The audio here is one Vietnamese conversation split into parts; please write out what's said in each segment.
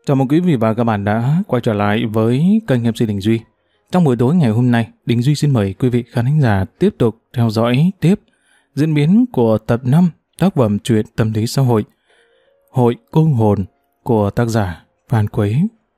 Chào mừng quý vị và các bạn đã quay trở lại với kênh MC Đình Duy. Trong buổi tối ngày hôm nay, Đình Duy xin mời quý vị khán thính giả tiếp tục theo dõi tiếp diễn biến của tập 5 tác phẩm truyện tâm lý xã hội Hội Cung Hồn của tác giả Phan Quế.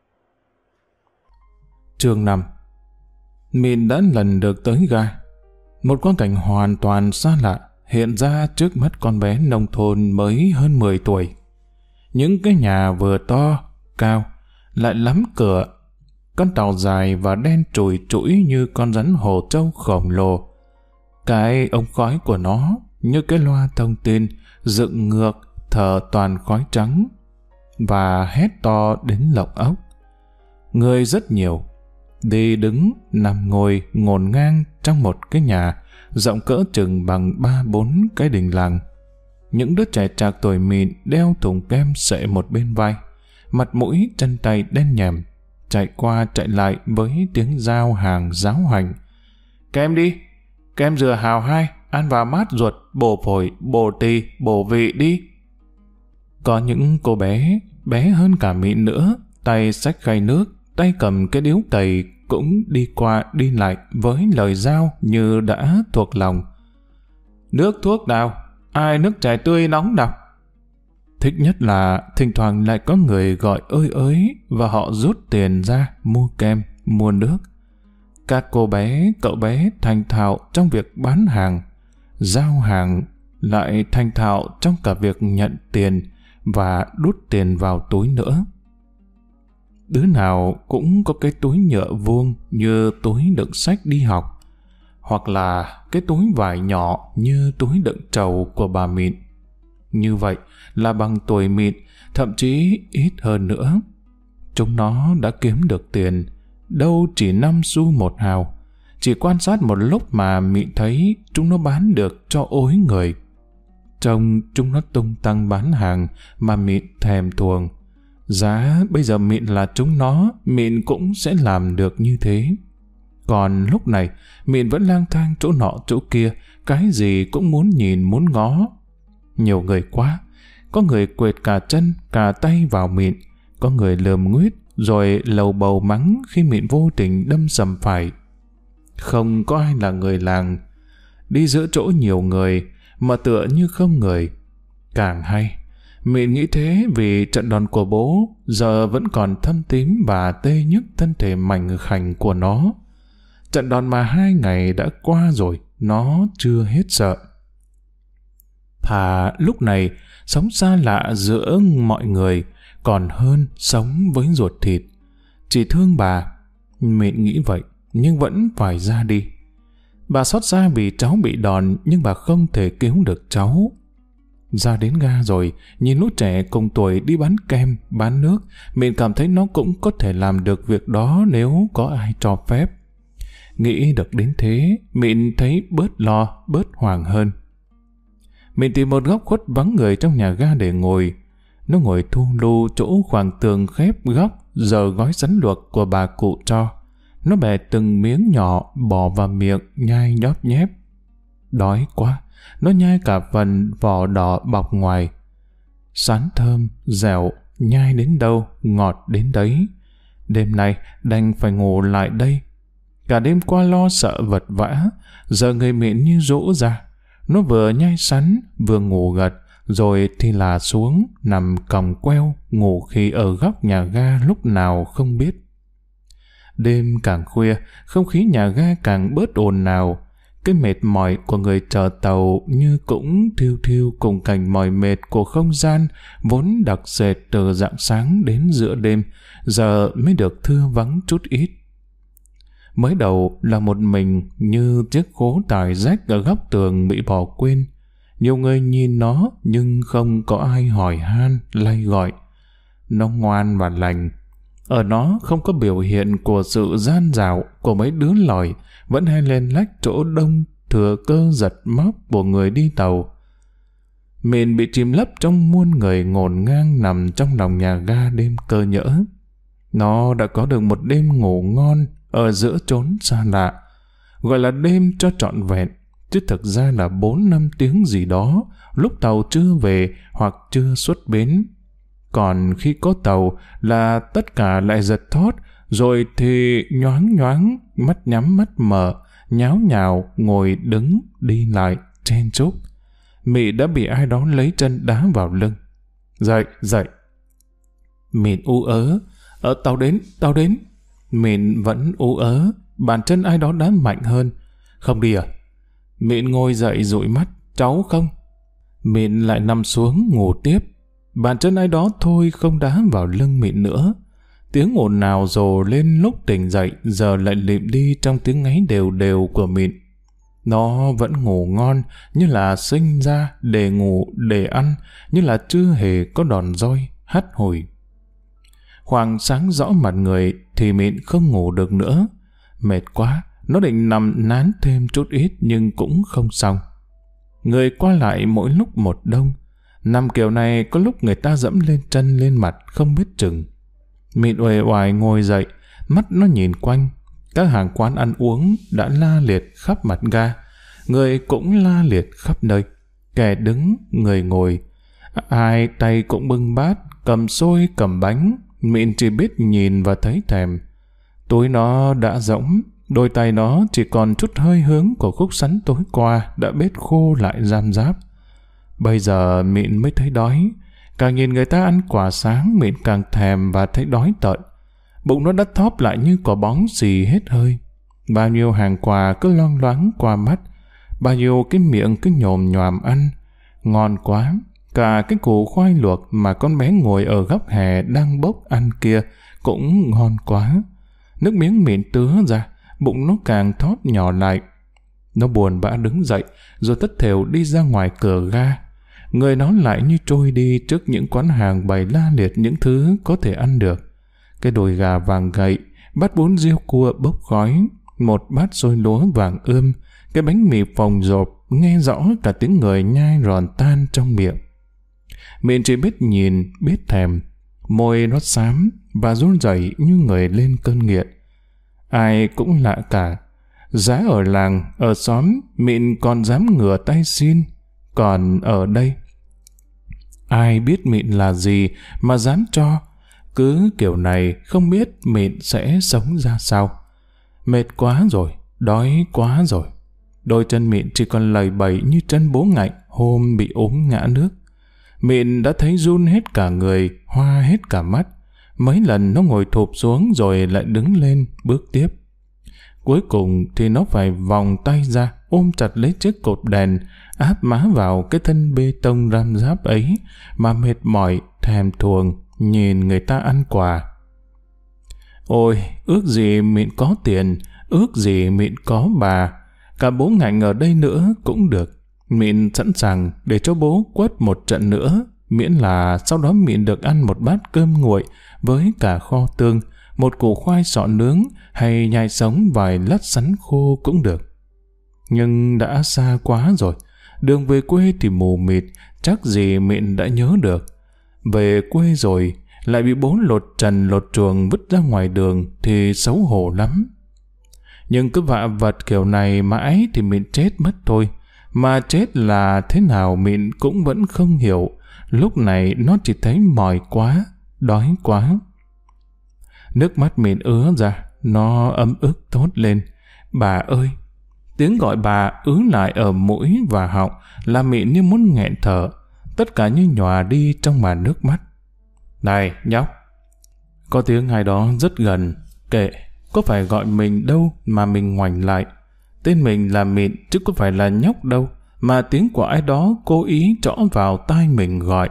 Chương 5. Mịn đã lần được tới ga. Một quang cảnh hoàn toàn xa lạ hiện ra trước mắt con bé nông thôn mới hơn 10 tuổi. Những cái nhà vừa to, cao, lại lắm cửa. Con tàu dài và đen trùi trũi như con rắn hổ trâu khổng lồ. Cái ống khói của nó như cái loa thông tin dựng ngược thở toàn khói trắng và hét to đến lộng ốc. Người rất nhiều, đi đứng, nằm ngồi ngổn ngang trong một cái nhà rộng cỡ chừng bằng 3-4 cái đình làng. Những đứa trẻ trạc tuổi Mịn đeo thùng kem sệ một bên vai, mặt mũi chân tay đen nhèm, chạy qua chạy lại với tiếng giao hàng giáo hoành. Kem đi, kem dừa hào 2, ăn vào mát ruột, bổ phổi, bổ tỳ, bổ vị đi. Có những cô bé hơn cả Mịn nữa, tay xách khay nước, tay cầm cái điếu cày cũng đi qua đi lại với lời giao như đã thuộc lòng. Nước thuốc nào? Ai nước chè tươi nóng đọc? Thích nhất là thỉnh thoảng lại có người gọi ơi ới và họ rút tiền ra mua kem, mua nước. Các cô bé, cậu bé thành thạo trong việc bán hàng, giao hàng, lại thành thạo trong cả việc nhận tiền và đút tiền vào túi nữa. Đứa nào cũng có cái túi nhựa vuông như túi đựng sách đi học, hoặc là cái túi vải nhỏ như túi đựng trầu của bà Mịn. Như vậy là bằng tuổi Mịn, thậm chí ít hơn nữa. Chúng nó đã kiếm được tiền, đâu chỉ 5 xu 1 hào. Chỉ quan sát một lúc mà Mịn thấy chúng nó bán được cho ối người. Trông chúng nó tung tăng bán hàng mà Mịn thèm thuồng. Giá bây giờ Mịn là chúng nó, Mịn cũng sẽ làm được như thế. Còn lúc này, Mịn vẫn lang thang chỗ nọ chỗ kia, cái gì cũng muốn nhìn muốn ngó. Nhiều người quá, có người quệt cả chân, cả tay vào Mịn, có người lườm nguýt rồi lầu bầu mắng khi Mịn vô tình đâm sầm phải. Không có ai là người làng, đi giữa chỗ nhiều người mà tựa như không người. Càng hay, Mịn nghĩ thế vì trận đòn của bố giờ vẫn còn thâm tím và tê nhức thân thể mảnh khảnh của nó. Trận đòn mà 2 ngày đã qua rồi, nó chưa hết sợ. Thà lúc này sống xa lạ giữa mọi người còn hơn sống với ruột thịt. Chỉ thương bà, Mịn nghĩ vậy, nhưng vẫn phải ra đi. Bà xót xa vì cháu bị đòn, nhưng bà không thể cứu được cháu. Ra đến ga rồi, nhìn lũ trẻ cùng tuổi đi bán kem, bán nước, Mịn cảm thấy nó cũng có thể làm được việc đó nếu có ai cho phép. Nghĩ được đến thế, Mịn thấy bớt lo, bớt hoảng hơn. Mịn tìm một góc khuất vắng người trong nhà ga để ngồi. Nó ngồi thu lu chỗ khoảng tường khép góc giờ gói sắn luộc của bà cụ cho. Nó bẻ từng miếng nhỏ bỏ vào miệng nhai nhóp nhép. Đói quá, nó nhai cả phần vỏ đỏ bọc ngoài. Sán thơm, dẻo, nhai đến đâu, ngọt đến đấy. Đêm nay đành phải ngủ lại đây. Cả đêm qua lo sợ vật vã, giờ người Mịn như rũ ra. Nó vừa nhai sắn, vừa ngủ gật, rồi thì là xuống, nằm còng queo, ngủ khi ở góc nhà ga lúc nào không biết. Đêm càng khuya, không khí nhà ga càng bớt ồn ào. Cái mệt mỏi của người chờ tàu như cũng thiêu thiêu cùng cảnh mỏi mệt của không gian vốn đặc sệt từ rạng sáng đến giữa đêm, giờ mới được thưa vắng chút ít. Mới đầu là một mình như chiếc khố tải rách ở góc tường bị bỏ quên. Nhiều người nhìn nó nhưng không có ai hỏi han, lay gọi. Nó ngoan và lành. Ở nó không có biểu hiện của sự gian dạo của mấy đứa lỏi vẫn hay lên lách chỗ đông thừa cơ giật móc của người đi tàu. Mịn bị chìm lấp trong muôn người ngổn ngang nằm trong lòng nhà ga đêm cơ nhỡ. Nó đã có được một đêm ngủ ngon ở giữa chốn xa lạ, gọi là đêm cho trọn vẹn, chứ thực ra là 4-5 tiếng gì đó, lúc tàu chưa về hoặc chưa xuất bến. Còn khi có tàu là tất cả lại giật thót, rồi thì nhoáng nhoáng, mắt nhắm mắt mở, nháo nhào, ngồi đứng, đi lại, chen chúc. Mị đã bị ai đó lấy chân đá vào lưng. Dậy, dậy. Mịn ú ớ. Tao đến. Mịn vẫn ú ớ, bàn chân ai đó đá mạnh hơn. Không đi à? Mịn ngồi dậy dụi mắt. Cháu không? Mịn lại nằm xuống ngủ tiếp. Bàn chân ai đó thôi không đá vào lưng Mịn nữa. Tiếng ồn nào rồ lên lúc tỉnh dậy, giờ lại lịm đi trong tiếng ngáy đều đều của Mịn. Nó vẫn ngủ ngon, như là sinh ra để ngủ, để ăn, như là chưa hề có đòn roi, hắt hủi. Khoảng sáng rõ mặt người thì Mịn không ngủ được nữa. Mệt quá, nó định nằm nán thêm chút ít nhưng cũng không xong. Người qua lại mỗi lúc một đông. Nằm kiểu này có lúc người ta dẫm lên chân lên mặt không biết chừng. Mịn uể oải ngồi dậy, mắt nó nhìn quanh. Các hàng quán ăn uống đã la liệt khắp mặt ga. Người cũng la liệt khắp nơi. Kẻ đứng, người ngồi. Ai tay cũng bưng bát, cầm xôi, cầm bánh. Mịn chỉ biết nhìn và thấy thèm. Túi nó đã rỗng, đôi tay nó chỉ còn chút hơi hướng của khúc sắn tối qua đã bết khô lại giam giáp. Bây giờ Mịn mới thấy đói. Càng nhìn người ta ăn quả sáng, Mịn càng thèm và thấy đói tợn. Bụng nó đã thóp lại như quả bóng xì hết hơi. Bao nhiêu hàng quà cứ loang loáng qua mắt, bao nhiêu cái miệng cứ nhồm nhòm ăn. Ngon quá, cả cái củ khoai luộc mà con bé ngồi ở góc hè đang bốc ăn kia cũng ngon quá. Nước miếng Mịn tứa ra, bụng nó càng thóp nhỏ lại. Nó buồn bã đứng dậy, rồi tất thểu đi ra ngoài cửa ga. Người nó lại như trôi đi trước những quán hàng bày la liệt những thứ có thể ăn được. Cái đùi gà vàng gậy, bát bún riêu cua bốc khói, một bát xôi lúa vàng ươm, cái bánh mì phồng rộp, nghe rõ cả tiếng người nhai ròn tan trong miệng. Mịn chỉ biết nhìn, biết thèm, môi nó xám và run rẩy như người lên cơn nghiện. Ai cũng lạ cả. Giá ở làng, ở xóm, Mịn còn dám ngửa tay xin. Còn ở đây, ai biết Mịn là gì mà dám cho. Cứ kiểu này không biết Mịn sẽ sống ra sao. Mệt quá rồi, đói quá rồi. Đôi chân Mịn chỉ còn lầy bầy như chân bố Ngạnh hôm bị ốm ngã nước. Mịn đã thấy run hết cả người, hoa hết cả mắt. Mấy lần nó ngồi thụp xuống rồi lại đứng lên bước tiếp. Cuối cùng thì nó phải vòng tay ra, ôm chặt lấy chiếc cột đèn, áp má vào cái thân bê tông ram giáp ấy mà mệt mỏi, thèm thuồng, nhìn người ta ăn quà. Ôi, ước gì Mịn có tiền, ước gì Mịn có bà, cả bố Ngạnh ở đây nữa cũng được. Mịn sẵn sàng để cho bố quất một trận nữa, miễn là sau đó Mịn được ăn một bát cơm nguội với cả kho tương, một củ khoai sọ nướng hay nhai sống vài lát sắn khô cũng được. Nhưng đã xa quá rồi, đường về quê thì mù mịt, chắc gì Mịn đã nhớ được. Về quê rồi, lại bị bố lột trần lột chuồng vứt ra ngoài đường thì xấu hổ lắm. Nhưng cứ vạ vật kiểu này mãi thì Mịn chết mất thôi. Mà chết là thế nào Mịn cũng vẫn không hiểu. Lúc này nó chỉ thấy mỏi quá, đói quá. Nước mắt Mịn ứa ra, nó ấm ức thốt lên. Bà ơi! Tiếng gọi bà ứ lại ở mũi và họng, làm Mịn như muốn nghẹn thở. Tất cả như nhòa đi trong màn nước mắt. Này, nhóc! Có tiếng ai đó rất gần. Kệ, có phải gọi mình đâu mà mình ngoảnh lại. Tên mình là Mịn chứ có phải là nhóc đâu, mà tiếng của ai đó cố ý trõ vào tai mình gọi.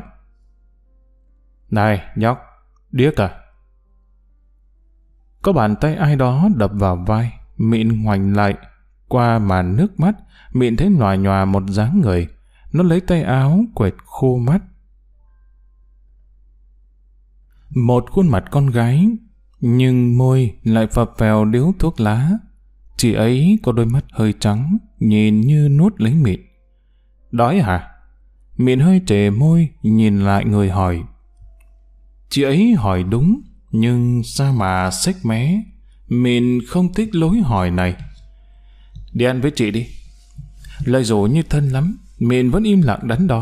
Này, nhóc! Điếc à? Có bàn tay ai đó đập vào vai. Mịn ngoảnh lại. Qua màn nước mắt, Mịn thấy nhòa nhòa một dáng người. Nó lấy tay áo quệt khô mắt. Một khuôn mặt con gái, nhưng môi lại phập phèo điếu thuốc lá. Chị ấy có đôi mắt hơi trắng, nhìn như nuốt lấy Mịn. Đói hả? Mịn hơi trề môi, nhìn lại người hỏi. Chị ấy hỏi đúng, nhưng sao mà xếch mé. Mịn không thích lối hỏi này. Đi ăn với chị đi. Lời rủ như thân lắm, Mịn vẫn im lặng đắn đo.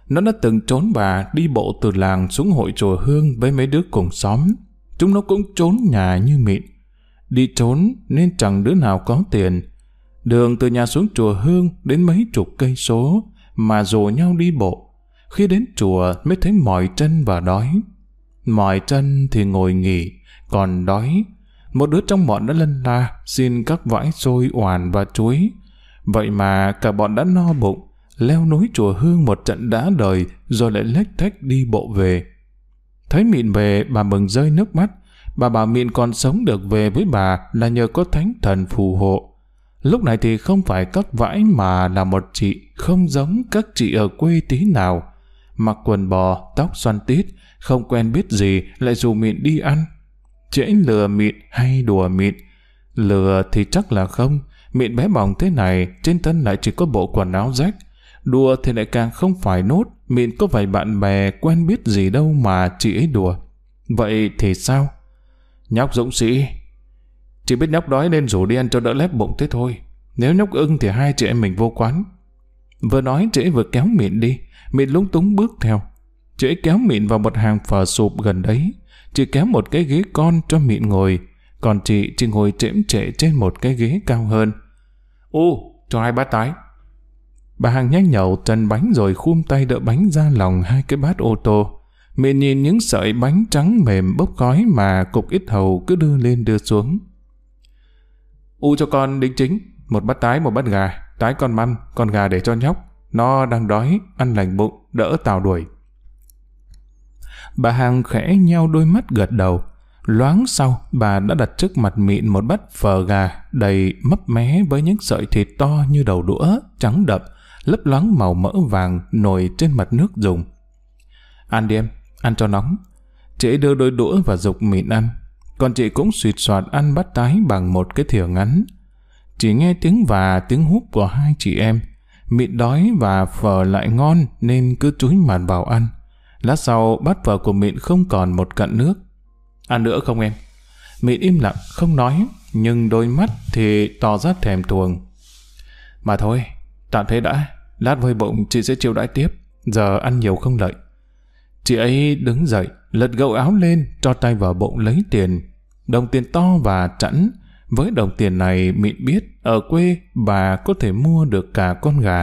Nó đã từng trốn bà đi bộ từ làng xuống hội chùa Hương với mấy đứa cùng xóm. Chúng nó cũng trốn nhà như Mịn. Đi trốn nên chẳng đứa nào có tiền. Đường từ nhà xuống chùa Hương đến mấy chục cây số mà rủ nhau đi bộ. Khi đến chùa mới thấy mỏi chân và đói. Mỏi chân thì ngồi nghỉ, còn đói. Một đứa trong bọn đã lân la xin các vãi xôi, oàn và chuối. Vậy mà cả bọn đã no bụng, leo núi chùa Hương một trận đã đời rồi lại lếch thếch đi bộ về. Thấy Mịn về, bà mừng rơi nước mắt. Bà bảo Mịn còn sống được về với bà là nhờ có thánh thần phù hộ. Lúc này thì không phải các vãi mà là một chị không giống các chị ở quê tí nào. Mặc quần bò, tóc xoăn tít, không quen biết gì lại rủ Mịn đi ăn. Chị ấy lừa Mịn hay đùa Mịn? Lừa thì chắc là không. Mịn bé bỏng thế này, trên thân lại chỉ có bộ quần áo rách. Đùa thì lại càng không phải nốt. Mịn có vài bạn bè quen biết gì đâu mà chị ấy đùa. Vậy thì sao? Nhóc dũng sĩ. Chỉ biết nhóc đói nên rủ đi ăn cho đỡ lép bụng thế thôi. Nếu nhóc ưng thì hai chị em mình vô quán. Vừa nói chị ấy vừa kéo Mịn đi. Mịn lúng túng bước theo. Chị ấy kéo Mịn vào một hàng phở sụp gần đấy. Chị kéo một cái ghế con cho Mịn ngồi. Còn chị chỉ ngồi chễm chệ trên một cái ghế cao hơn. Cho 2 bát tái. Bà hàng nhanh nhậu trần bánh rồi khum tay đỡ bánh ra lòng 2 cái bát ô tô. Mịn nhìn những sợi bánh trắng mềm bốc khói mà cục ít hầu cứ đưa lên đưa xuống. Cho con đính chính, 1 bát tái, 1 bát gà, tái con măm, con gà để cho nhóc. Nó đang đói, ăn lành bụng, đỡ tào đuổi. Bà hàng khẽ nheo đôi mắt gật đầu. Loáng sau, bà đã đặt trước mặt Mịn một bát phở gà đầy mấp mé với những sợi thịt to như đầu đũa, trắng đậm, lấp loáng màu mỡ vàng nổi trên mặt nước dùng. Ăn đi em, ăn cho nóng. Chị đưa đôi đũa và giục Mịn ăn. Còn chị cũng suýt soạt ăn bát tái bằng một cái thìa ngắn. Chỉ nghe tiếng và tiếng húp của hai chị em. Mịn đói và phở lại ngon nên cứ chúi mặt vào ăn. Lát sau bát phở của Mịn không còn một cặn nước. Ăn nữa không em? Mịn im lặng không nói, nhưng đôi mắt thì tỏ ra thèm thuồng. Mà thôi, tạm thế đã. Lát vơi bụng chị sẽ chiêu đãi tiếp. Giờ ăn nhiều không lợi. Chị ấy đứng dậy, lật gậu áo lên, cho tay vào bụng lấy tiền. Đồng tiền to và chẵn. Với đồng tiền này Mịn biết ở quê bà có thể mua được cả con gà.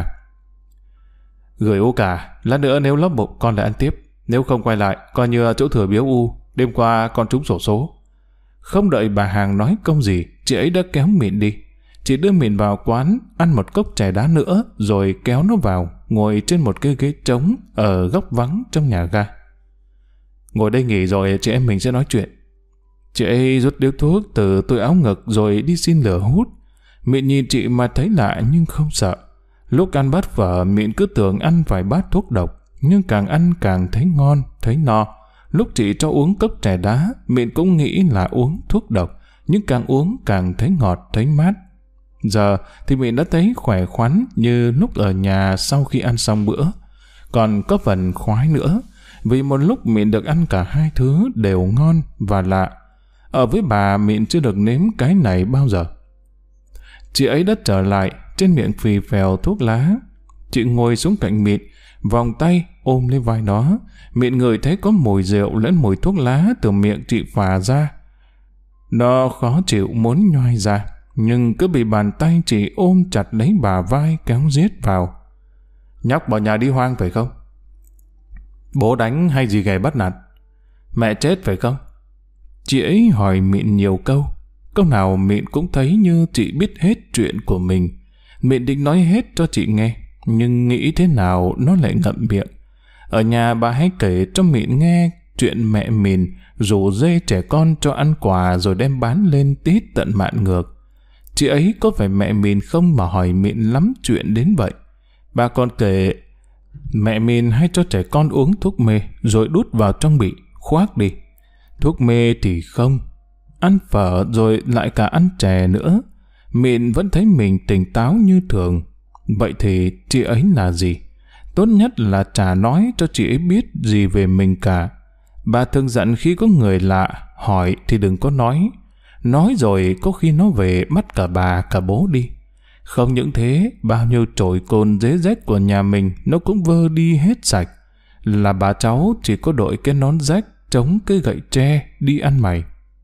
Gửi U cả, lát nữa nếu lấp bụng con lại ăn tiếp. Nếu không quay lại, coi như chỗ thừa biếu U. Đêm qua con trúng xổ số. Không đợi bà hàng nói công gì, chị ấy đã kéo Mịn đi. Chị đưa Mịn vào quán, ăn một cốc chè đá nữa, rồi kéo nó vào, ngồi trên một cái ghế trống ở góc vắng trong nhà ga. Ngồi đây nghỉ rồi chị em mình sẽ nói chuyện. Chị ấy rút điếu thuốc từ túi áo ngực rồi đi xin lửa hút. Mịn nhìn chị mà thấy lạ nhưng không sợ. Lúc ăn bát phở, Mịn cứ tưởng ăn vài bát thuốc độc, nhưng càng ăn càng thấy ngon, thấy no. Lúc chị cho uống cốc chè đá, Mịn cũng nghĩ là uống thuốc độc, nhưng càng uống càng thấy ngọt, thấy mát. Giờ thì Mịn đã thấy khỏe khoắn như lúc ở nhà sau khi ăn xong bữa. Còn có phần khoái nữa, vì một lúc Mịn được ăn cả hai thứ đều ngon và lạ. Ở với bà, Mịn chưa được nếm cái này bao giờ. Chị ấy đã trở lại, trên miệng phì phèo thuốc lá. Chị ngồi xuống cạnh Mịn, vòng tay ôm lấy vai nó. Mịn ngửi thấy có mùi rượu lẫn mùi thuốc lá từ miệng chị phả ra. Nó khó chịu muốn nhoai ra, nhưng cứ bị bàn tay chị ôm chặt lấy bà vai kéo giết vào. Nhóc bỏ nhà đi hoang phải không? Bố đánh hay gì ghẻ bắt nạt? Mẹ chết phải không? Chị ấy hỏi Mịn nhiều câu. Câu nào Mịn cũng thấy như chị biết hết chuyện của mình. Mịn định nói hết cho chị nghe, nhưng nghĩ thế nào nó lại ngậm miệng. Ở nhà bà hay kể cho Mịn nghe chuyện mẹ Mịn rủ dê trẻ con cho ăn quà rồi đem bán lên tít tận mạn ngược. Chị ấy có phải mẹ Mịn không mà hỏi Mịn lắm chuyện đến vậy. Bà còn kể mẹ Mịn hay cho trẻ con uống thuốc mê rồi đút vào trong bị, khoác đi. Thuốc mê thì không. Ăn phở rồi lại cả ăn chè nữa. Mịn vẫn thấy mình tỉnh táo như thường. Vậy thì chị ấy là gì? Tốt nhất là chả nói cho chị ấy biết gì về mình cả. Bà thường dặn khi có người lạ hỏi thì đừng có nói. Nói rồi có khi nó về bắt cả bà cả bố đi. Không những thế, bao nhiêu chổi cồn dế rách của nhà mình nó cũng vơ đi hết sạch. là bà cháu chỉ có đội cái nón rách chống cái gậy tre đi ăn mày.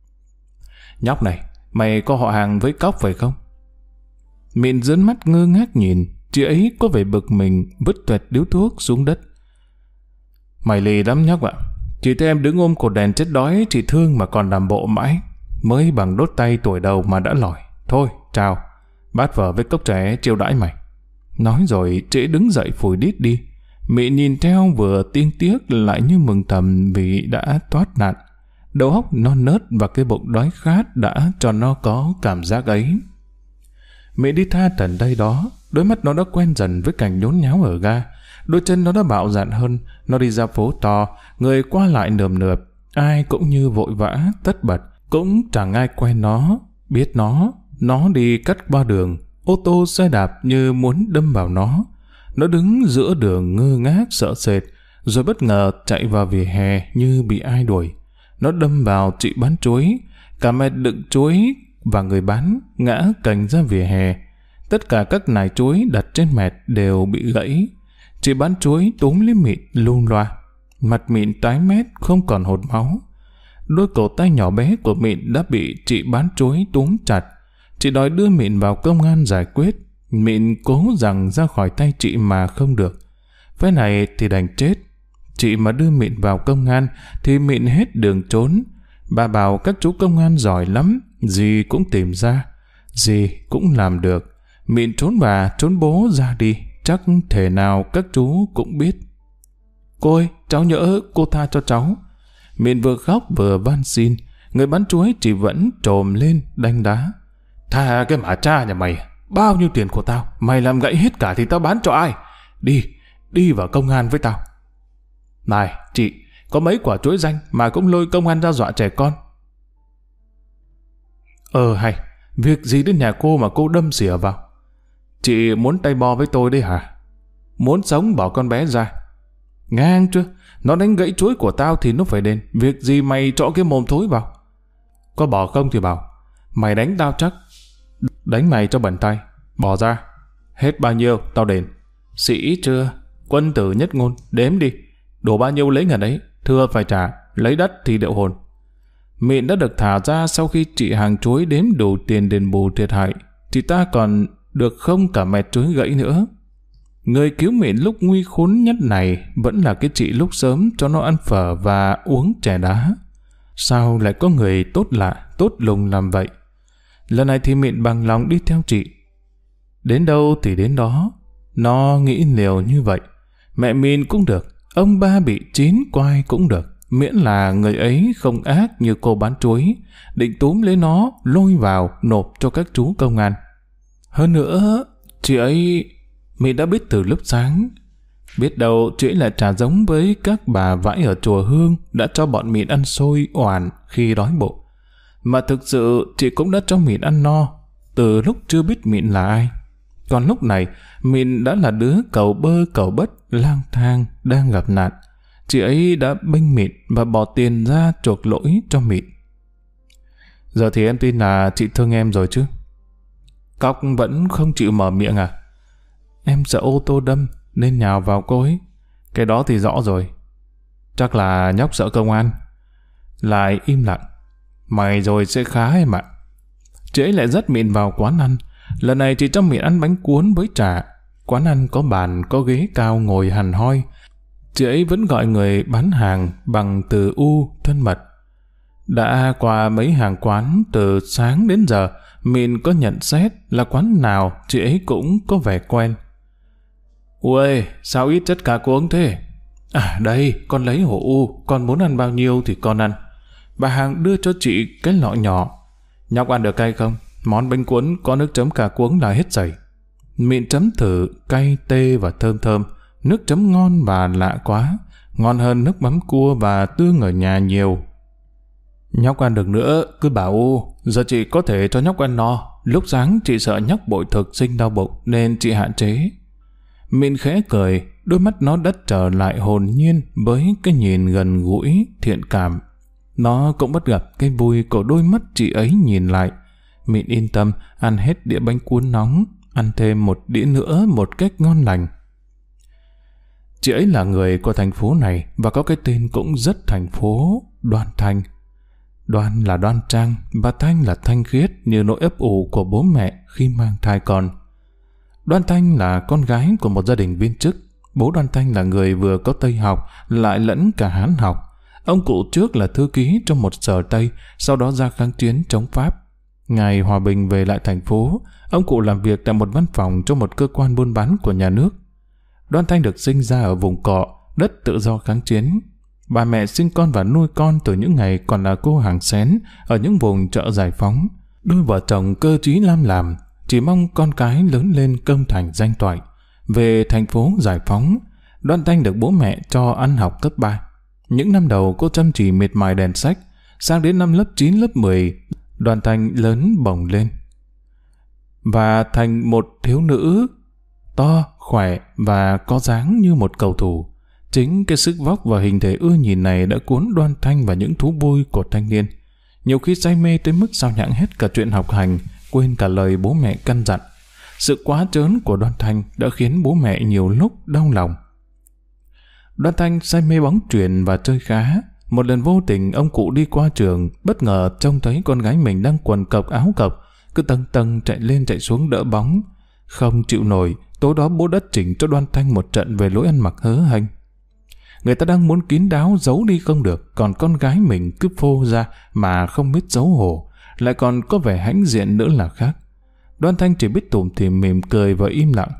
Nhóc này, mày có họ hàng với Cóc phải không? Mịn dẫn mắt ngơ ngác nhìn, chị ấy có vẻ bực mình, vứt tuệt điếu thuốc xuống đất. Mày lì lắm nhóc ạ. Chị thấy em đứng ôm cột đèn chết đói, chị thương mà còn làm bộ mãi. Mới bằng đốt tay tuổi đầu mà đã lòi. Thôi, chào. Bát phở với cốc trẻ chiêu đãi mày. Nói rồi chị đứng dậy phủi đít đi. Mịn nhìn theo vừa tiếc tiếc lại như mừng thầm vì đã thoát nạn. Đầu óc non nớt và cái bụng đói khát đã cho nó có cảm giác ấy. Mịn đi tha tần đây đó, đôi mắt nó đã quen dần với cảnh nhốn nháo ở ga. Đôi chân nó đã bạo dạn hơn, nó đi ra phố to, người qua lại nườm nượp, ai cũng như vội vã, tất bật, cũng chẳng ai quen nó, biết nó đi cắt qua đường, ô tô xe đạp như muốn đâm vào nó. Nó đứng giữa đường ngơ ngác sợ sệt, rồi bất ngờ chạy vào vỉa hè như bị ai đuổi. Nó đâm vào chị bán chuối, cả mẹ đựng chuối và người bán ngã cành ra vỉa hè. Tất cả các nải chuối đặt trên mẹt đều bị gãy. Chị bán chuối túm lấy Mịn lun loa. Mặt Mịn tái mét không còn hột máu. Đôi cổ tay nhỏ bé của Mịn đã bị chị bán chuối túm chặt. Chị đòi đưa Mịn vào công an giải quyết. Mịn cố rằng ra khỏi tay chị mà không được. Phép này thì đành chết. Chị mà đưa Mịn vào công an thì Mịn hết đường trốn. Bà bảo các chú công an giỏi lắm, gì cũng tìm ra, gì cũng làm được. Mịn trốn bà, trốn bố ra đi, chắc thể nào các chú cũng biết. Cô ơi, cháu nhỡ, cô tha cho cháu. Mịn vừa khóc vừa van xin. Người bán chuối chỉ vẫn trồm lên đánh đá. Tha cái mả cha nhà mày, bao nhiêu tiền của tao, mày làm gãy hết cả thì tao bán cho ai? Đi vào công an với tao. Này, chị, có mấy quả chuối danh mà cũng lôi công an ra dọa trẻ con. Hay, việc gì đến nhà cô mà cô đâm xỉa vào? Chị muốn tay bo với tôi đấy hả? Muốn sống bỏ con bé ra. Ngang chưa? Nó đánh gãy chuối của tao thì nó phải đền. Việc gì mày trọ cái mồm thối vào? Có bỏ không thì bảo. Mày đánh tao chắc. Đánh mày cho bẩn tay. Bỏ ra. Hết bao nhiêu tao đền. Sĩ chưa? Quân tử nhất ngôn. Đếm đi. Đổ bao nhiêu lấy ngần ấy. Thưa phải trả. Lấy đất thì điệu hồn. Mịn đã được thả ra sau khi chị hàng chuối đếm đủ tiền đền bù thiệt hại. Chị ta còn được không cả mẹt chuối gãy nữa. Người cứu Mịn lúc nguy khốn nhất này vẫn là cái chị lúc sớm cho nó ăn phở và uống chè đá. Sao lại có người tốt lạ, tốt lùng làm vậy? Lần này thì Mịn bằng lòng đi theo chị. Đến đâu thì đến đó. Nó nghĩ liều như vậy. Mẹ Mịn cũng được, ông ba bị chín quai cũng được. Miễn là người ấy không ác như cô bán chuối, định túm lấy nó, lôi vào, nộp cho các chú công an. Hơn nữa, chị ấy... Mịn đã biết từ lúc sáng. Biết đâu chị ấy lại trả giống với các bà vãi ở chùa Hương đã cho bọn Mịn ăn xôi oàn khi đói bụng. Mà thực sự chị cũng đã cho Mịn ăn no từ lúc chưa biết Mịn là ai. Còn lúc này Mịn đã là đứa cầu bơ cầu bất lang thang đang gặp nạn. Chị ấy đã bênh Mịn và bỏ tiền ra chuộc lỗi cho Mịn. Giờ thì em tin là chị thương em rồi chứ? Cóc vẫn không chịu mở miệng à? Em sợ ô tô đâm nên nhào vào cô ấy. Cái đó thì rõ rồi. Chắc là nhóc sợ công an. Lại im lặng. Mày rồi sẽ khá em ạ. Chị ấy lại dắt Mịn vào quán ăn. Lần này chị cho Mịn ăn bánh cuốn với chả. Quán ăn có bàn, có ghế cao ngồi hẳn hoi. Chị ấy vẫn gọi người bán hàng bằng từ U thân mật. Đã qua mấy hàng quán từ sáng đến giờ, Mịn có nhận xét là quán nào chị ấy cũng có vẻ quen. Ui, sao ít chất cá cuống thế? À đây, con lấy hổ U, con muốn ăn bao nhiêu thì con ăn. Bà hàng đưa cho chị cái lọ nhỏ. Nhóc ăn được cay không? Món bánh cuốn có nước chấm cá cuống là hết sảy. Mịn chấm thử, cay tê và thơm thơm. Nước chấm ngon và lạ quá. Ngon hơn nước mắm cua và tương ở nhà nhiều. Nhóc ăn được nữa, cứ bảo U. Giờ chị có thể cho nhóc ăn no. Lúc sáng chị sợ nhóc bội thực sinh đau bụng nên chị hạn chế. Mịn khẽ cười, đôi mắt nó đã trở lại hồn nhiên với cái nhìn gần gũi, thiện cảm. Nó cũng bắt gặp cái vui của đôi mắt chị ấy nhìn lại. Mịn yên tâm, ăn hết đĩa bánh cuốn nóng, ăn thêm một đĩa nữa một cách ngon lành. Chị ấy là người của thành phố này và có cái tên cũng rất thành phố, Đoan Thanh. Đoan là đoan trang và Thanh là thanh khiết như nỗi ấp ủ của bố mẹ khi mang thai con. Đoan Thanh là con gái của một gia đình viên chức. Bố Đoan Thanh là người vừa có Tây học lại lẫn cả Hán học. Ông cụ trước là thư ký trong một sở Tây, sau đó ra kháng chiến chống Pháp. Ngày hòa bình về lại thành phố, ông cụ làm việc tại một văn phòng trong một cơ quan buôn bán của nhà nước. Đoan Thanh được sinh ra ở vùng Cọ, đất tự do kháng chiến. Bà mẹ sinh con và nuôi con từ những ngày còn là cô hàng xén ở những vùng chợ Giải Phóng. Đôi vợ chồng cơ trí lam làm, chỉ mong con cái lớn lên công thành danh toại. Về thành phố Giải Phóng, Đoan Thanh được bố mẹ cho ăn học cấp 3. Những năm đầu cô chăm chỉ miệt mài đèn sách, sang đến năm lớp 9, lớp 10, Đoan Thanh lớn bổng lên và thành một thiếu nữ to, khỏe và có dáng như một cầu thủ. Chính cái sức vóc và hình thể ưa nhìn này đã cuốn Đoan Thanh vào những thú vui của thanh niên. Nhiều khi say mê tới mức sao nhãng hết cả chuyện học hành, quên cả lời bố mẹ căn dặn. Sự quá trớn của Đoan Thanh đã khiến bố mẹ nhiều lúc đau lòng. Đoan Thanh say mê bóng chuyền và chơi khá. Một lần vô tình ông cụ đi qua trường, bất ngờ trông thấy con gái mình đang quần cộc áo cộc, cứ tâng tâng chạy lên chạy xuống đỡ bóng. Không chịu nổi, tối đó bố đã chỉnh cho Đoan Thanh một trận về lối ăn mặc hớ hênh. Người ta đang muốn kín đáo giấu đi không được, còn con gái mình cứ phô ra mà không biết xấu hổ, lại còn có vẻ hãnh diện nữa là khác. Đoan Thanh chỉ biết tủm tỉm mỉm cười và im lặng.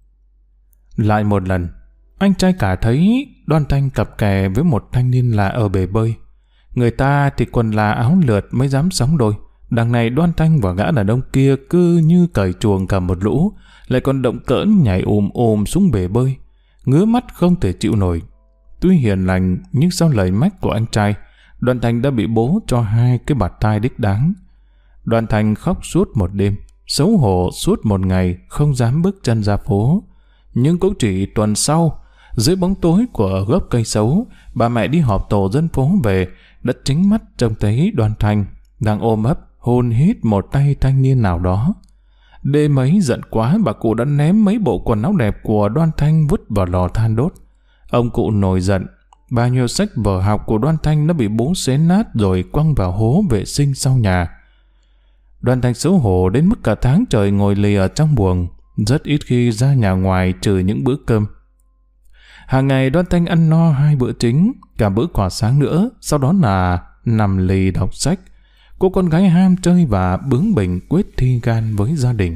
Lại một lần, anh trai cả thấy Đoan Thanh cặp kè với một thanh niên lạ ở bể bơi. Người ta thì quần là áo lượt mới dám sóng đôi. Đằng này Đoan Thanh và gã đàn ông kia cứ như cởi chuồng cả một lũ, lại còn động cỡn nhảy xuống bể bơi. Ngứa mắt không thể chịu nổi. Tuy hiền lành nhưng sau lời mách của anh trai, Đoan Thanh đã bị bố cho 2 cái bạt tai đích đáng. Đoan Thanh khóc suốt một đêm, xấu hổ suốt một ngày, không dám bước chân ra phố. Nhưng cũng chỉ tuần sau, dưới bóng tối của gốc cây sấu, bà mẹ đi họp tổ dân phố về, đã chính mắt trông thấy Đoan Thanh đang ôm ấp hôn hít một tay thanh niên nào đó. Đêm ấy giận quá, bà cụ đã ném mấy bộ quần áo đẹp của Đoan Thanh vứt vào lò than đốt. Ông cụ nổi giận, bao nhiêu sách vở học của Đoan Thanh nó bị bố xé nát rồi quăng vào hố vệ sinh sau nhà. Đoan Thanh xấu hổ đến mức cả tháng trời ngồi lì ở trong buồng, rất ít khi ra nhà ngoài trừ những bữa cơm. Hàng ngày Đoan Thanh ăn no 2 bữa chính, cả bữa quả sáng nữa, sau đó là nằm lì đọc sách. Cô con gái ham chơi và bướng bỉnh quyết thi gan với gia đình.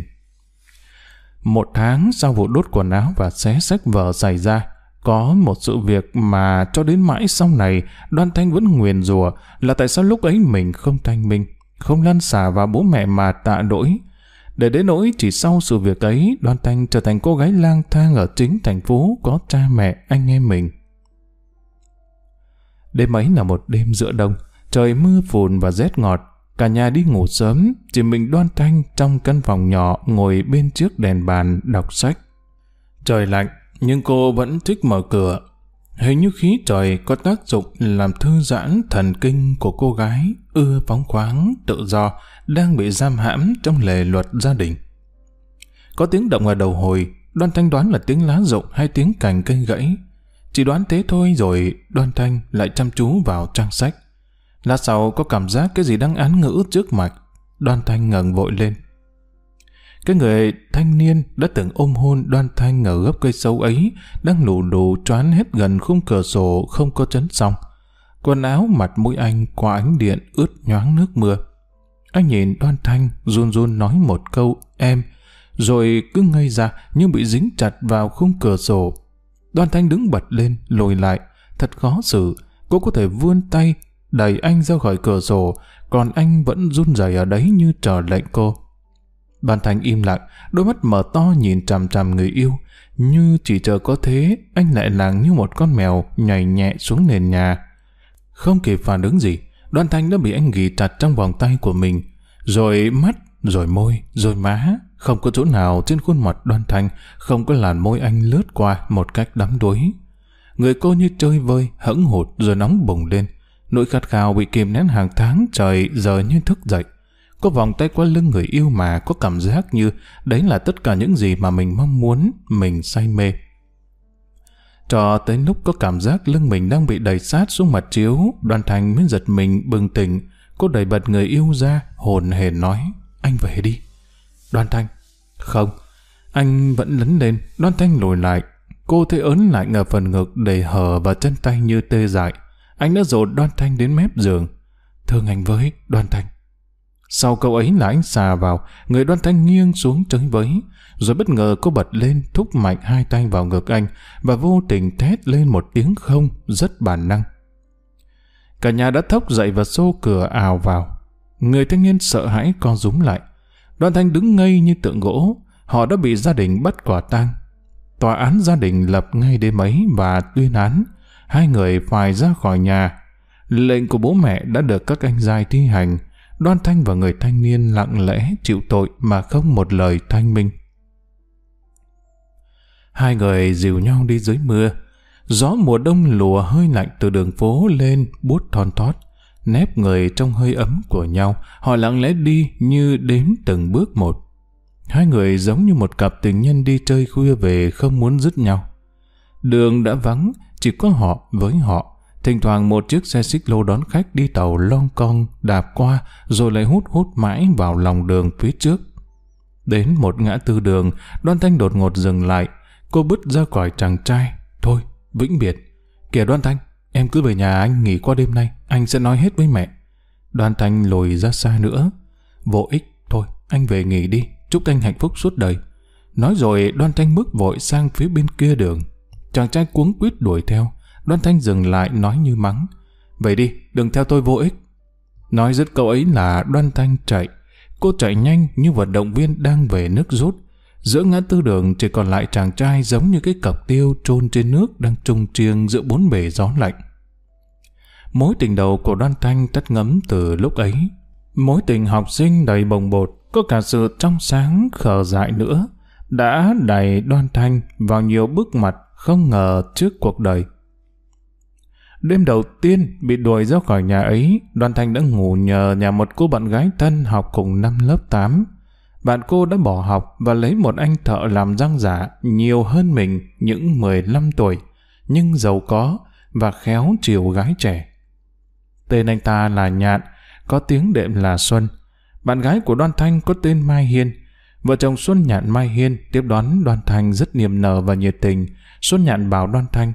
1 tháng sau vụ đốt quần áo và xé sách vở xảy ra, có một sự việc mà cho đến mãi sau này Đoan Thanh vẫn nguyền rủa là tại sao lúc ấy mình không thanh minh, không lăn xả vào bố mẹ mà tạ lỗi. Để đến nỗi chỉ sau sự việc ấy, Đoan Thanh trở thành cô gái lang thang ở chính thành phố có cha mẹ, anh em mình. Đêm ấy là một đêm giữa đông, trời mưa phùn và rét ngọt. Cả nhà đi ngủ sớm, chỉ mình Đoan Thanh trong căn phòng nhỏ ngồi bên trước đèn bàn đọc sách. Trời lạnh, nhưng cô vẫn thích mở cửa. Hình như khí trời có tác dụng làm thư giãn thần kinh của cô gái ưa phóng khoáng, tự do, đang bị giam hãm trong lề luật gia đình. Có tiếng động ở đầu hồi, Đoan Thanh đoán là tiếng lá rụng hay tiếng cành cây gãy. Chỉ đoán thế thôi rồi Đoan Thanh lại chăm chú vào trang sách. Lát sau có cảm giác cái gì đang án ngữ trước mặt. Đoan Thanh ngẩng vội lên. Cái người thanh niên đã từng ôm hôn Đoan Thanh ở gốc cây sấu ấy đang lù đù choán hết gần khung cửa sổ không có chấn xong. Quần áo mặt mũi anh qua ánh điện ướt nhoáng nước mưa. Anh nhìn Đoan Thanh run run nói một câu em, rồi cứ ngây ra nhưng bị dính chặt vào khung cửa sổ. Đoan Thanh đứng bật lên lùi lại, thật khó xử. Cô có thể vươn tay đẩy anh ra khỏi cửa sổ, còn anh vẫn run rẩy ở đấy như chờ lệnh cô. Đoan Thanh im lặng, đôi mắt mở to nhìn chằm chằm người yêu, như chỉ chờ có thế anh lại làng như một con mèo nhảy nhẹ xuống nền nhà. Không kịp phản ứng gì, Đoan Thanh đã bị anh ghì chặt trong vòng tay của mình, rồi mắt, rồi môi, rồi má. Không có chỗ nào trên khuôn mặt Đoan Thanh không có làn môi anh lướt qua một cách đắm đuối. Người cô như chơi vơi, hẫng hụt rồi nóng bùng lên. Nỗi khát khao bị kìm nén hàng tháng trời giờ như thức dậy. Có vòng tay qua lưng người yêu mà có cảm giác như đấy là tất cả những gì mà mình mong muốn, mình say mê. Cho tới lúc có cảm giác lưng mình đang bị đẩy sát xuống mặt chiếu, Đoan Thanh mới giật mình bừng tỉnh. Cô đẩy bật người yêu ra, hồn hển nói: "Anh về đi." Đoan Thanh: "Không." Anh vẫn lấn lên. Đoan Thanh lùi lại. Cô thấy ớn lạnh ở phần ngực đầy hở và chân tay như tê dại. Anh đã dồn Đoan Thanh đến mép giường. "Thương anh với, Đoan Thanh." Sau câu ấy là anh xà vào, người Đoan Thanh nghiêng xuống chơi với. Rồi bất ngờ cô bật lên, thúc mạnh hai tay vào ngực anh và vô tình thét lên một tiếng không rất bản năng. Cả nhà đã thốc dậy và xô cửa ào vào. Người thanh niên sợ hãi co rúm lại. Đoan Thanh đứng ngây như tượng gỗ. Họ đã bị gia đình bắt quả tang. Tòa án gia đình lập ngay đêm ấy và tuyên án. Hai người phải ra khỏi nhà. Lệnh của bố mẹ đã được các anh giai thi hành. Đoan Thanh và người thanh niên lặng lẽ chịu tội mà không một lời thanh minh. Hai người dìu nhau đi dưới mưa. Gió mùa đông lùa hơi lạnh từ đường phố lên buốt thon thót. Nép người trong hơi ấm của nhau, họ lặng lẽ đi như đếm từng bước một. Hai người giống như một cặp tình nhân đi chơi khuya về không muốn dứt nhau. Đường đã vắng, chỉ có họ với họ. Thỉnh thoảng một chiếc xe xích lô đón khách đi tàu lon con đạp qua rồi lại hút mãi vào lòng đường phía trước. Đến một ngã tư đường, Đoan Thanh đột ngột dừng lại. Cô bứt ra khỏi chàng trai: "Thôi, vĩnh biệt." "Kìa Đoan Thanh, em cứ về nhà anh nghỉ qua đêm nay, anh sẽ nói hết với mẹ." Đoan Thanh lùi ra xa nữa. "Vô ích, thôi, anh về nghỉ đi, chúc anh hạnh phúc suốt đời." Nói rồi Đoan Thanh bước vội sang phía bên kia đường. Chàng trai cuống quýt đuổi theo. Đoan Thanh dừng lại nói như mắng: "Về đi, đừng theo tôi vô ích." Nói dứt câu ấy là Đoan Thanh chạy. Cô chạy nhanh như vận động viên đang về nước rút. Giữa ngã tư đường chỉ còn lại chàng trai giống như cái cọc tiêu trôn trên nước đang trung chiêng giữa bốn bề gió lạnh. Mối tình đầu của Đoan Thanh tắt ngấm từ lúc ấy. Mối tình học sinh đầy bồng bột, có cả sự trong sáng khờ dại nữa, đã đẩy Đoan Thanh vào nhiều bước ngoặt không ngờ trước cuộc đời. Đêm đầu tiên bị đuổi ra khỏi nhà ấy, Đoan Thanh đã ngủ nhờ nhà một cô bạn gái thân học cùng năm lớp 8. Bạn cô đã bỏ học và lấy một anh thợ làm răng giả nhiều hơn mình những 15 tuổi, nhưng giàu có và khéo chiều gái trẻ. Tên anh ta là Nhạn, có tiếng đệm là Xuân. Bạn gái của Đoan Thanh có tên Mai Hiên. Vợ chồng Xuân Nhạn Mai Hiên tiếp đón Đoan Thanh rất niềm nở và nhiệt tình. Xuân Nhạn bảo Đoan Thanh: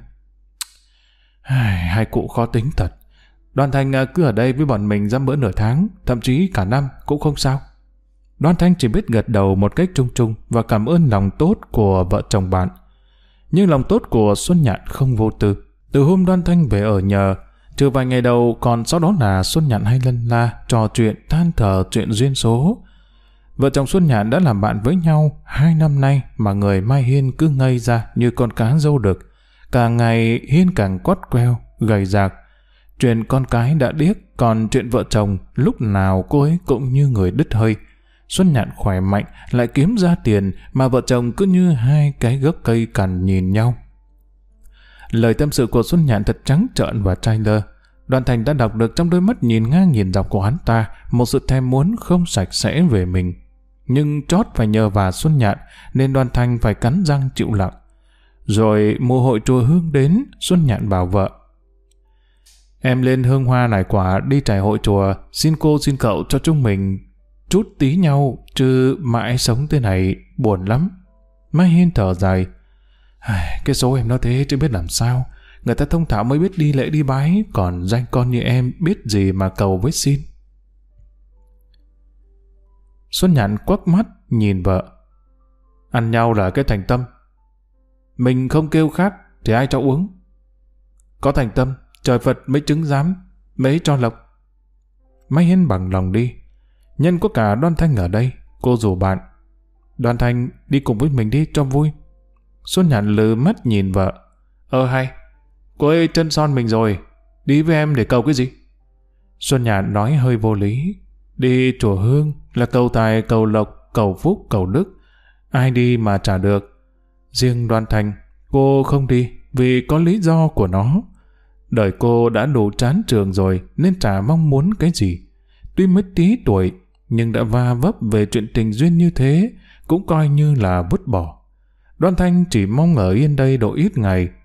"Hai cụ khó tính thật. Đoan Thanh cứ ở đây với bọn mình dăm bữa nửa tháng, thậm chí cả năm cũng không sao." Đoan Thanh chỉ biết gật đầu một cách chung chung và cảm ơn lòng tốt của vợ chồng bạn. Nhưng lòng tốt của Xuân Nhạn không vô tư. Từ hôm Đoan Thanh về ở nhờ, trừ vài ngày đầu, còn sau đó là Xuân Nhạn hay lân la, trò chuyện, than thở chuyện duyên số. Vợ chồng Xuân Nhạn đã làm bạn với nhau 2 năm nay mà người Mai Hiên cứ ngây ra như con cá râu đực. Càng ngày Hiên càng quắt queo, gầy rạc. Chuyện con cái đã điếc, còn chuyện vợ chồng lúc nào cô ấy cũng như người đứt hơi. Xuân Nhạn khỏe mạnh, lại kiếm ra tiền mà vợ chồng cứ như hai cái gốc cây cằn nhìn nhau. Lời tâm sự của Xuân Nhạn thật trắng trợn và trai lơ. Đoan Thanh đã đọc được trong đôi mắt nhìn ngang nhìn dọc của hắn ta một sự thèm muốn không sạch sẽ về mình. Nhưng chót phải nhờ vả Xuân Nhạn nên Đoan Thanh phải cắn răng chịu lặng. Rồi mùa hội chùa Hương đến, Xuân Nhạn bảo vợ: "Em lên Hương Hoa Nải Quả đi trải hội chùa, xin cô xin cậu cho chúng mình chút tí nhau, chứ mãi sống thế này buồn lắm." Mai Hiên thở dài: "Cái số em nó thế chứ biết làm sao. Người ta thông thạo mới biết đi lễ đi bái, còn danh con như em biết gì mà cầu với xin." Xuân Nhạn quắc mắt nhìn vợ: "Ăn nhau là cái thành tâm. Mình không kêu khác thì ai cho uống. Có thành tâm, trời Phật mới chứng giám, mới cho lộc." Mai Hiên bằng lòng đi. Nhân có cả Đoan Thanh ở đây, cô rủ bạn: "Đoan Thanh đi cùng với mình đi cho vui." Xuân Nhạn lừ mắt nhìn vợ: Hay, cô ấy chân son mình rồi, đi với em để cầu cái gì?" Xuân Nhạn nói hơi vô lý: "Đi chùa Hương là cầu tài, cầu lộc, cầu phúc, cầu đức. Ai đi mà trả được. Riêng Đoan Thanh, cô không đi vì có lý do của nó. Đời cô đã đủ chán trường rồi nên chả mong muốn cái gì. Tuy mới tí tuổi nhưng đã va vấp về chuyện tình duyên như thế cũng coi như là vứt bỏ. Đoan Thanh chỉ mong ở yên đây độ ít ngày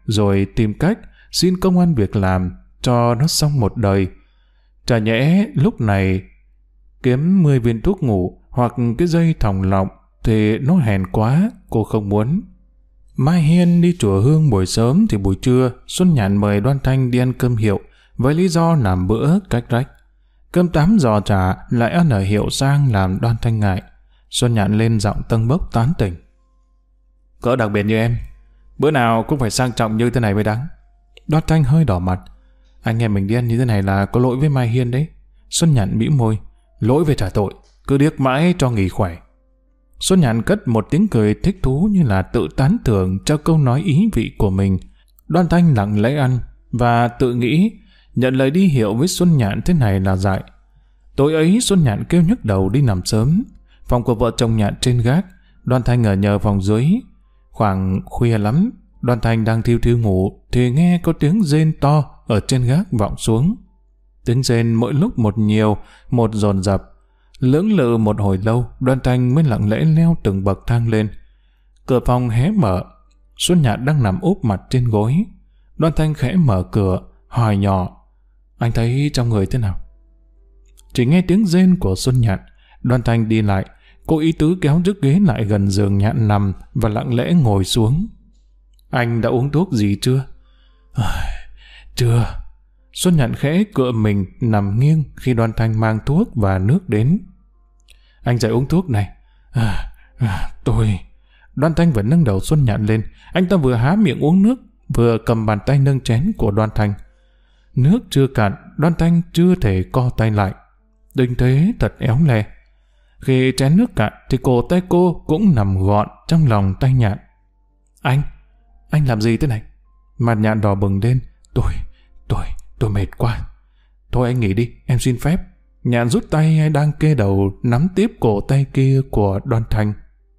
rồi tìm cách xin công ăn việc làm cho nó xong một đời. Chả nhẽ lúc này kiếm 10 viên thuốc ngủ hoặc cái dây thòng lọng thì nó hèn quá, cô không muốn. Mai Hiên đi chùa Hương buổi sớm thì buổi trưa Xuân Nhạn mời Đoan Thanh đi ăn cơm hiệu với lý do làm bữa cách rách. Cơm tám giò chả lại ăn ở hiệu sang làm Đoan Thanh ngại. Xuân Nhạn lên giọng tâng bốc tán tỉnh. Cỡ đặc biệt như em, bữa nào cũng phải sang trọng như thế này mới đáng. Đoan Thanh hơi đỏ mặt. Anh em mình đi ăn như thế này là có lỗi với Mai Hiên đấy. Xuân Nhạn bĩu môi. Lỗi về trả tội, cứ điếc mãi cho nghỉ khỏe. Xuân Nhạn cất một tiếng cười thích thú như là tự tán thưởng cho câu nói ý vị của mình. Đoan Thanh lặng lẽ ăn và tự nghĩ nhận lời đi hiệu với Xuân Nhạn thế này là dại. Tối ấy Xuân Nhạn kêu nhức đầu đi nằm sớm. Phòng của vợ chồng Nhạn trên gác, Đoan Thanh ở nhờ phòng dưới. Khoảng khuya lắm, Đoan Thanh đang thiu thiu ngủ thì nghe có tiếng rên to ở trên gác vọng xuống. Tiếng rên mỗi lúc một nhiều, một dồn dập. Lưỡng lự một hồi lâu, Đoan Thanh mới lặng lẽ leo từng bậc thang lên. Cửa phòng hé mở. Xuân Nhạn đang nằm úp mặt trên gối. Đoan Thanh khẽ mở cửa, hỏi nhỏ. Anh thấy trong người thế nào? Chỉ nghe tiếng rên của Xuân Nhạn. Đoan Thanh đi lại. Cô ý tứ kéo chiếc ghế lại gần giường Nhạn nằm và lặng lẽ ngồi xuống. Anh đã uống thuốc gì chưa? Chưa. Xuân Nhạn khẽ cựa mình nằm nghiêng khi Đoan Thanh mang thuốc và nước đến. Anh dậy uống thuốc này. Tôi... Đoan Thanh vẫn nâng đầu Xuân Nhạn lên. Anh ta vừa há miệng uống nước, vừa cầm bàn tay nâng chén của Đoan Thanh. Nước chưa cạn, Đoan Thanh chưa thể co tay lại. Tình thế thật éo le. Khi chén nước cạn thì cổ tay cô cũng nằm gọn trong lòng tay Nhạn. Anh làm gì thế này? Mặt Nhạn đỏ bừng lên. Tôi mệt quá. Thôi anh nghỉ đi, em xin phép. Nhạn rút tay đang kê đầu nắm tiếp cổ tay kia của Đoan Thanh.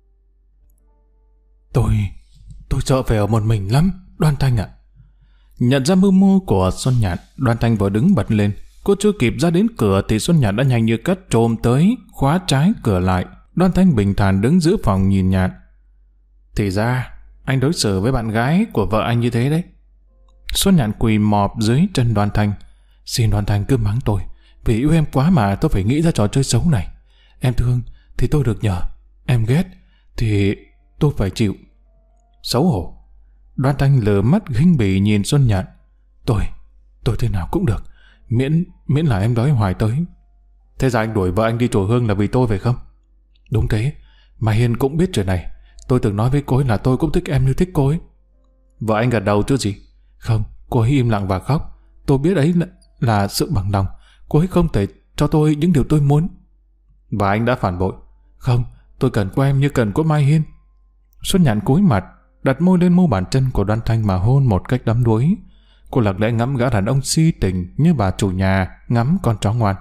Tôi sợ phải ở một mình lắm, Đoan Thanh ạ. Nhận ra mưu mô của Xuân Nhạn, Đoan Thanh vừa đứng bật lên. Cô chưa kịp ra đến cửa thì Xuân Nhạn đã nhanh như cắt trồm tới, khóa trái cửa lại. Đoan Thanh bình thản đứng giữa phòng nhìn Nhạn. Thì ra, anh đối xử với bạn gái của vợ anh như thế đấy. Xuân Nhạn quỳ mọp dưới chân Đoan Thanh. Xin Đoan Thanh cứ mắng tôi. Vì yêu em quá mà tôi phải nghĩ ra trò chơi xấu này. Em thương thì tôi được nhờ. Em ghét thì tôi phải chịu. Xấu hổ. Đoan Thanh lờ mắt khinh bỉ nhìn Xuân Nhạn. Tôi thế nào cũng được. Miễn là em đói hoài tới. Thế ra anh đuổi vợ anh đi chùa Hương là vì tôi phải không? Đúng thế. Mà Hiên cũng biết chuyện này. Tôi từng nói với cô ấy là tôi cũng thích em như thích cô ấy. Vợ anh gật đầu chứ gì? Không, cô ấy im lặng và khóc. Tôi biết ấy là sự bằng lòng. Cô ấy không thể cho tôi những điều tôi muốn. Và anh đã phản bội. Không, tôi cần của em như cần của Mai Hiên. Xuân Nhạn cúi mặt, đặt môi lên mu bàn chân của Đoan Thanh mà hôn một cách đắm đuối. Cô lặng lẽ ngắm gã đàn ông si tình như bà chủ nhà ngắm con chó ngoan.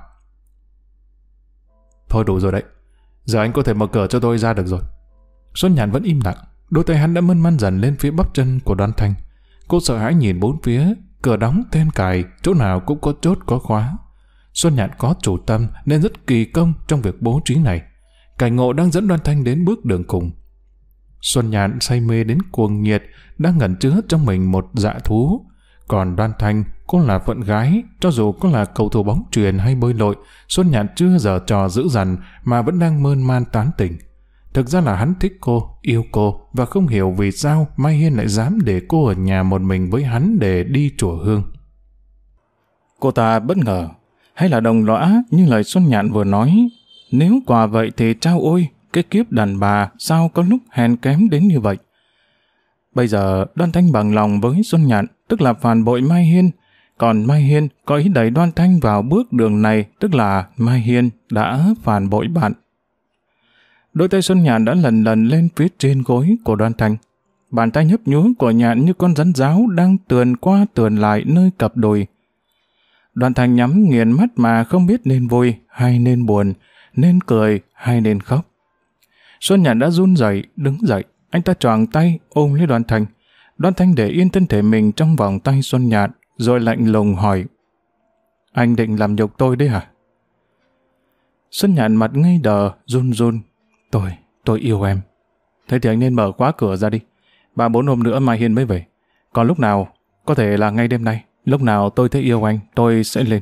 Thôi đủ rồi đấy. Giờ anh có thể mở cửa cho tôi ra được rồi. Xuân Nhạn vẫn im lặng. Đôi tay hắn đã mơn man dần lên phía bắp chân của Đoan Thanh. Cô sợ hãi nhìn bốn phía. Cửa đóng then cài, chỗ nào cũng có chốt có khóa. Xuân Nhạn có chủ tâm nên rất kỳ công trong việc bố trí này. Cảnh ngộ đang dẫn Đoan Thanh đến bước đường cùng. Xuân Nhạn say mê đến cuồng nhiệt, đang ngẩn chứa trong mình một dạ thú. Còn Đoan Thanh, cô là phận gái, cho dù có là cầu thủ bóng chuyền hay bơi lội, Xuân Nhạn chưa giở trò dữ dằn mà vẫn đang mơn man tán tỉnh. Thực ra là hắn thích cô, yêu cô và không hiểu vì sao Mai Hiên lại dám để cô ở nhà một mình với hắn để đi chùa Hương. Cô ta bất ngờ, hay là đồng lõa như lời Xuân Nhạn vừa nói. Nếu quả vậy thì chao ôi, cái kiếp đàn bà sao có lúc hèn kém đến như vậy. Bây giờ Đoan Thanh bằng lòng với Xuân Nhạn, tức là phản bội Mai Hiên. Còn Mai Hiên có ý đẩy Đoan Thanh vào bước đường này, tức là Mai Hiên đã phản bội bạn. Đôi tay Xuân Nhạn đã lần lên phía trên gối của Đoan Thanh. Bàn tay nhấp nhúa của Nhạn như con rắn ráo đang tườn qua tườn lại nơi cặp đùi. Đoan Thanh nhắm nghiền mắt mà không biết nên vui hay nên buồn, nên cười hay nên khóc. Xuân Nhạn đã run rẩy đứng dậy, anh ta choàng tay ôm lấy Đoan Thanh. Đoan Thanh để yên thân thể mình trong vòng tay Xuân Nhạn, rồi lạnh lùng hỏi: Anh định làm nhục tôi đấy hả? Xuân Nhạn mặt ngây đờ, run run. Tôi yêu em. Thế thì anh nên mở khóa cửa ra đi. 3-4 hôm nữa Mai Hiên mới về. Còn lúc nào, có thể là ngay đêm nay, lúc nào tôi thấy yêu anh, tôi sẽ lên.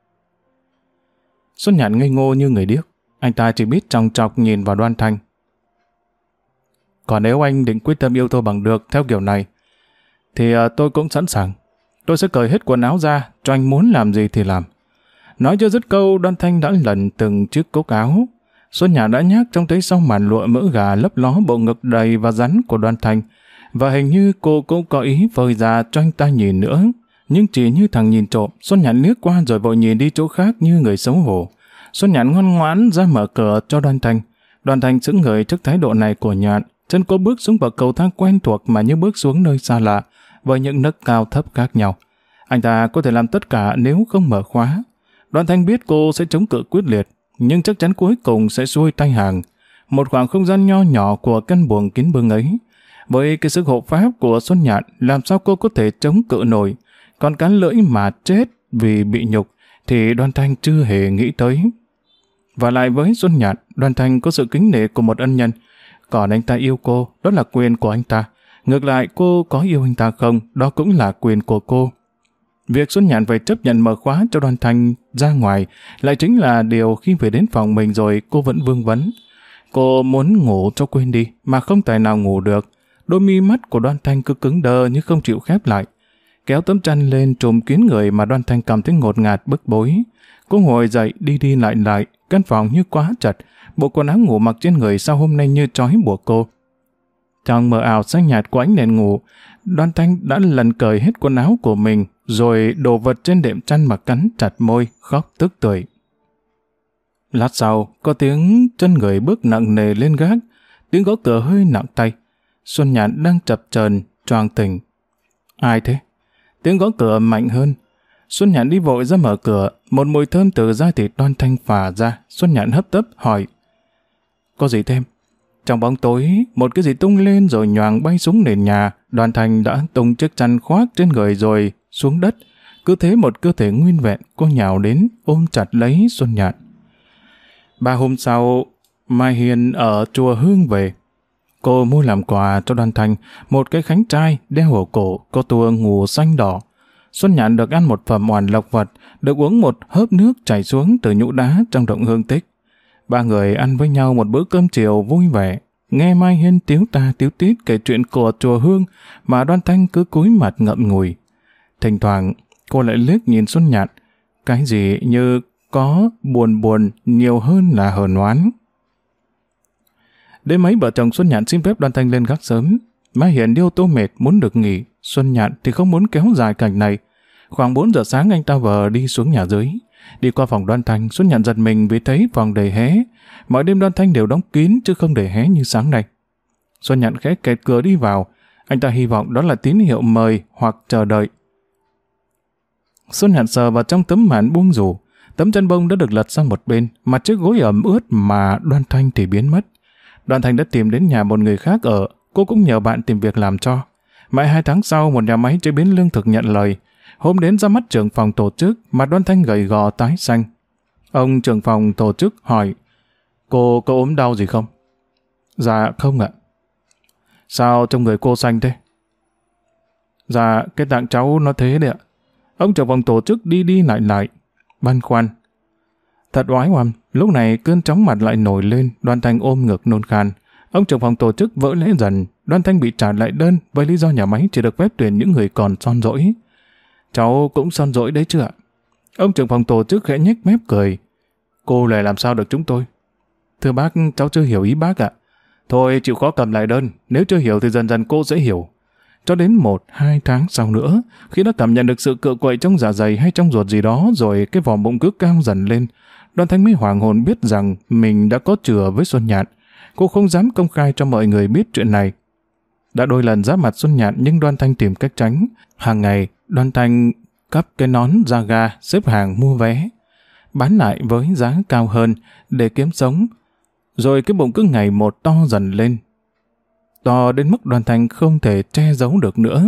Xuân Nhạn ngây ngô như người điếc. Anh ta chỉ biết chòng chọc nhìn vào Đoan Thanh. Còn nếu anh định quyết tâm yêu tôi bằng được theo kiểu này, thì tôi cũng sẵn sàng. Tôi sẽ cởi hết quần áo ra, cho anh muốn làm gì thì làm. Nói chưa dứt câu, Đoan Thanh đã lần từng chiếc cúc áo. Xuân Nhạn đã nhác trông thấy sau màn lụa mỡ gà lấp ló bộ ngực đầy và rắn của Đoan Thanh, và hình như cô cũng có ý phơi ra cho anh ta nhìn nữa. Nhưng chỉ như thằng nhìn trộm, Xuân Nhạn liếc qua rồi vội nhìn đi chỗ khác như người xấu hổ. Xuân Nhạn ngoan ngoãn ra mở cửa cho Đoan Thanh. Đoan Thanh sững người trước thái độ này của Nhạn. Chân cô bước xuống bậc cầu thang quen thuộc mà như bước xuống nơi xa lạ, với những nấc cao thấp khác nhau. Anh ta có thể làm tất cả nếu không mở khóa. Đoan Thanh biết cô sẽ chống cự quyết liệt, nhưng chắc chắn cuối cùng sẽ xuôi tay hàng. Một khoảng không gian nho nhỏ của căn buồng kín bưng ấy, với cái sức hộ pháp của Xuân Nhạn, làm sao cô có thể chống cự nổi? Còn cắn lưỡi mà chết vì bị nhục thì Đoan Thanh chưa hề nghĩ tới. Và lại với Xuân Nhạn, Đoan Thanh có sự kính nể của một ân nhân. Còn anh ta yêu cô, đó là quyền của anh ta. Ngược lại, cô có yêu anh ta không, đó cũng là quyền của cô. Việc Xuân Nhạn phải chấp nhận mở khóa cho Đoan Thanh ra ngoài lại chính là điều khi về đến phòng mình rồi cô vẫn vương vấn. Cô muốn ngủ cho quên đi mà không tài nào ngủ được. Đôi mi mắt của Đoan Thanh cứ cứng đơ như không chịu khép lại. Kéo tấm chăn lên trùm kín người mà Đoan Thanh cảm thấy ngột ngạt bức bối. Cô ngồi dậy đi đi lại, căn phòng như quá chật. Bộ quần áo ngủ mặc trên người sau hôm nay như trói buộc cô. Trong mờ ảo xanh nhạt của ánh đèn ngủ, Đoan Thanh đã lần cởi hết quần áo của mình, rồi đổ vật trên đệm chăn mà cắn chặt môi, khóc tức tưởi. Lát sau, có tiếng chân người bước nặng nề lên gác, tiếng gõ cửa hơi nặng tay. Xuân Nhạn đang chập chờn choàng tỉnh. Ai thế? Tiếng gõ cửa mạnh hơn. Xuân Nhạn đi vội ra mở cửa, một mùi thơm từ da thịt Đoan Thanh phả ra. Xuân Nhạn hấp tấp hỏi: có gì thêm? Trong bóng tối, một cái gì tung lên rồi nhoàng bay xuống nền nhà. Đoan Thanh đã tung chiếc chăn khoác trên người rồi xuống đất. Cứ thế một cơ thể nguyên vẹn, cô nhào đến ôm chặt lấy Xuân Nhạn. 3 hôm sau, Mai Hiền ở chùa Hương về. Cô mua làm quà cho Đoan Thanh một cái khánh trai đeo ở cổ có tua ngù xanh đỏ. Xuân Nhạn được ăn một phẩm oản lộc vật, được uống một hớp nước chảy xuống từ nhũ đá trong động hương tích. 3 người ăn với nhau một bữa cơm chiều vui vẻ, nghe Mai Hiên tíu ta tíu tít kể chuyện của chùa Hương mà Đoan Thanh cứ cúi mặt ngậm ngùi. Thỉnh thoảng cô lại liếc nhìn Xuân Nhạn, cái gì như có buồn nhiều hơn là hờn oán. Đêm ấy vợ chồng Xuân Nhạn xin phép Đoan Thanh lên gác sớm. Mai Hiền đi ô tô mệt muốn được nghỉ, Xuân Nhạn thì không muốn kéo dài cảnh này. Khoảng 4 giờ sáng anh ta vờ đi xuống nhà dưới. Đi qua phòng Đoan Thanh, Xuân Nhạn giật mình vì thấy phòng đầy hé. Mọi đêm Đoan Thanh đều đóng kín chứ không để hé như sáng nay. Xuân Nhạn khẽ kẹt cửa đi vào. Anh ta hy vọng đó là tín hiệu mời hoặc chờ đợi. Xuân Nhạn sờ vào trong tấm màn buông rủ. Tấm chăn bông đã được lật sang một bên, mặt chiếc gối ẩm ướt mà Đoan Thanh thì biến mất. Đoan Thanh đã tìm đến nhà một người khác ở, cô cũng nhờ bạn tìm việc làm cho. Mãi 2 tháng sau, một nhà máy chế biến lương thực nhận lời. Hôm đến ra mắt trưởng phòng tổ chức, mặt Đoan Thanh gầy gò tái xanh. Ông trưởng phòng tổ chức hỏi: cô có ốm đau gì không? Dạ không ạ. Sao trong người cô xanh thế? Dạ cái tạng cháu nó thế đấy ạ. Ông trưởng phòng tổ chức đi đi lại, băn khoăn. Thật oái oăm, lúc này cơn chóng mặt lại nổi lên, Đoan Thanh ôm ngực nôn khan. Ông trưởng phòng tổ chức vỡ lẽ dần, Đoan Thanh bị trả lại đơn với lý do nhà máy chỉ được phép tuyển những người còn son dỗi. Cháu cũng son dỗi đấy chứ ạ? Ông trưởng phòng tổ chức khẽ nhếch mép cười. Cô lại làm sao được chúng tôi? Thưa bác, cháu chưa hiểu ý bác ạ. Thôi chịu khó cầm lại đơn, nếu chưa hiểu thì dần dần cô sẽ hiểu. Cho đến 1-2 tháng sau nữa, khi đã cảm nhận được sự cựa quậy trong dạ dày hay trong ruột gì đó rồi cái vỏ bụng cứ cao dần lên, Đoan Thanh mới hoàng hồn biết rằng mình đã có chừa với Xuân Nhạn. Cô không dám công khai cho mọi người biết chuyện này. Đã đôi lần giáp mặt Xuân Nhạn nhưng Đoan Thanh tìm cách tránh. Hàng ngày, Đoan Thanh cắp cái nón ra ga, xếp hàng mua vé, bán lại với giá cao hơn để kiếm sống. Rồi cái bụng cứ ngày một to dần lên. To đến mức Đoan Thanh không thể che giấu được nữa.